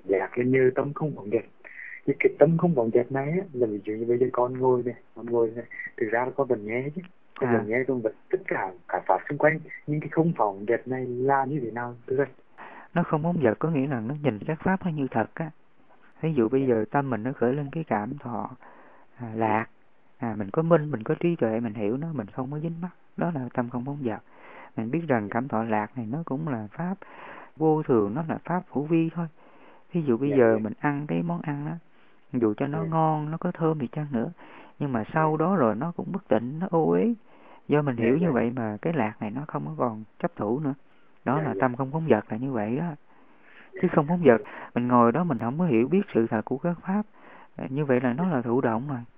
giác lên như tâm không vọng dệt. Cái tâm không vọng dệt này á, là ví dụ như bây giờ con ngồi này, thực ra là con vẫn nghe chứ, con vẫn nghe, con vẫn tất cả pháp xung quanh, nhưng cái không vọng dệt này là như thế nào thưa thầy? Nó không bóng giật có nghĩa là nó nhìn các pháp nó như thật á. Ví dụ bây giờ tâm mình nó khởi lên cái cảm thọ lạc, mình có minh, mình có trí tuệ, mình hiểu nó, mình không có dính mắc, đó là tâm không bóng giật. Mình biết rằng cảm thọ lạc này nó cũng là pháp vô thường, nó là pháp hữu vi thôi. Ví dụ bây giờ mình ăn cái món ăn đó, dù cho nó ngon, nó có thơm thì chăng nữa, nhưng mà sau đó rồi nó cũng bất tịnh, nó ô uế. Do mình hiểu như vậy mà cái lạc này nó không có còn chấp thủ nữa. Đó là tâm không bóng giật là như vậy đó. Chứ không bóng giật, mình ngồi đó mình không có hiểu biết sự thật của các pháp. Như vậy là nó là thụ động rồi.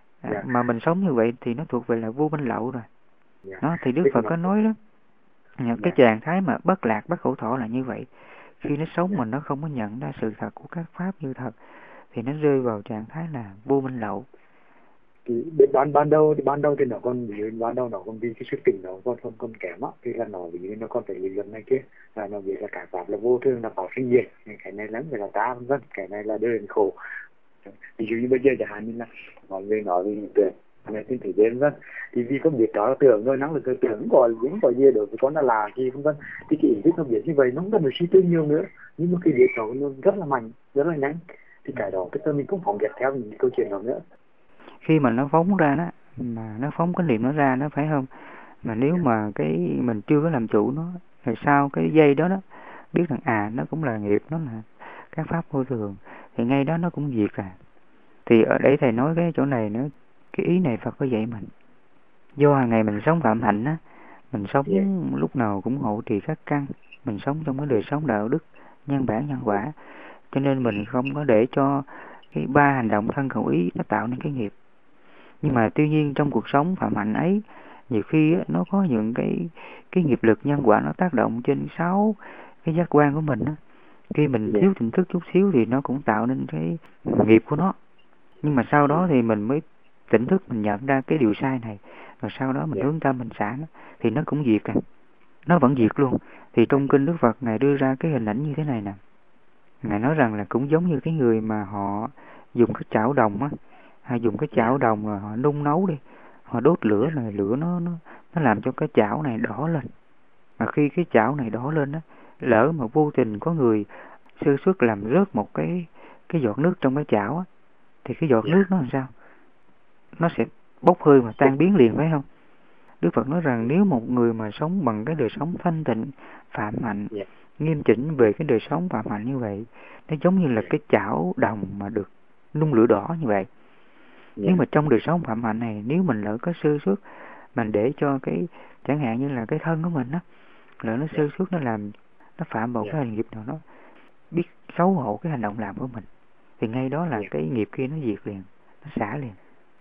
Mà mình sống như vậy thì nó thuộc về là vô minh lậu rồi. Đó, thì Đức Phật có nói đó, cái trạng thái mà bất lạc, bất khổ thọ là như vậy. Khi nó sống mà nó không có nhận ra sự thật của các pháp như thật, thì nó rơi vào trạng thái là vô minh lậu. Thì ban đầu thì nó còn, ví dụ ban đầu nó còn vì cái sức tỉnh nó còn kém á, thì là nó ví dụ nó còn phải lý luận này kia, là nó biết là cả pháp là vô thường, là pháp sinh diệt, cái này lắm phải là ta vân vân, cái này là đưa đến khổ. Ví dụ như bây giờ chẳng hạn như là mọi người nói về những tưởng này trên thế giới vân vân, thì vì con biết đó là tưởng thôi, năng lực tưởng không có gì đối với con là gì vân vân, thì cái ý thức nó biết như vậy nó không cần phải suy tư nhiều nữa, nhưng mà khi biết nó rất là mạnh, rất là nhanh, thì cái đó cái tâm mình cũng phóng dật theo những câu chuyện đó nữa. Khi mà nó phóng ra đó, mà nó phóng cái niệm nó ra, nó phải không? Mà nếu mà cái mình chưa có làm chủ nó, thì sau cái giây đó đó biết rằng nó cũng là nghiệp, nó là các pháp vô thường, thì ngay đó nó cũng diệt ra. Thì ở đây thầy nói cái chỗ này nữa, cái ý này Phật có dạy mình. Do hàng ngày mình sống phạm hạnh á, mình sống lúc nào cũng hộ trì các căn, mình sống trong cái đời sống đạo đức, nhân bản nhân quả, cho nên mình không có để cho cái ba hành động thân khẩu ý nó tạo nên cái nghiệp. Nhưng mà tuy nhiên trong cuộc sống phạm hạnh ấy, nhiều khi á, nó có những cái nghiệp lực nhân quả nó tác động trên 6 cái giác quan của mình á. Khi mình thiếu tỉnh thức chút xíu thì nó cũng tạo nên cái nghiệp của nó. Nhưng mà sau đó thì mình mới tỉnh thức, mình nhận ra cái điều sai này, rồi sau đó mình hướng tâm mình xả nó, thì nó cũng diệt nó vẫn diệt luôn. Thì trong kinh Đức Phật Ngài đưa ra cái hình ảnh như thế này nè. Ngài nói rằng là cũng giống như cái người mà họ dùng cái chảo đồng á, hay dùng cái chảo đồng rồi họ nung nấu đi, họ đốt lửa này, lửa nó làm cho cái chảo này đỏ lên. Mà khi cái chảo này đỏ lên á, lỡ mà vô tình có người sơ suất làm rớt một cái giọt nước trong cái chảo á, thì cái giọt nước nó làm sao? Nó sẽ bốc hơi và tan biến liền, phải không? Đức Phật nói rằng nếu một người mà sống bằng cái đời sống thanh tịnh, phạm hạnh, nghiêm chỉnh về cái đời sống phạm hạnh như vậy, nó giống như là cái chảo đồng mà được nung lửa đỏ như vậy. Nếu mà trong đời sống phạm hạnh này, nếu mình lỡ có sơ suất, mình để cho cái, chẳng hạn như là cái thân của mình á, lỡ nó sơ suất, nó làm, nó phạm vào cái hành nghiệp nào, nó biết xấu hổ cái hành động làm của mình, thì ngay đó là cái nghiệp kia nó diệt liền, nó xả liền.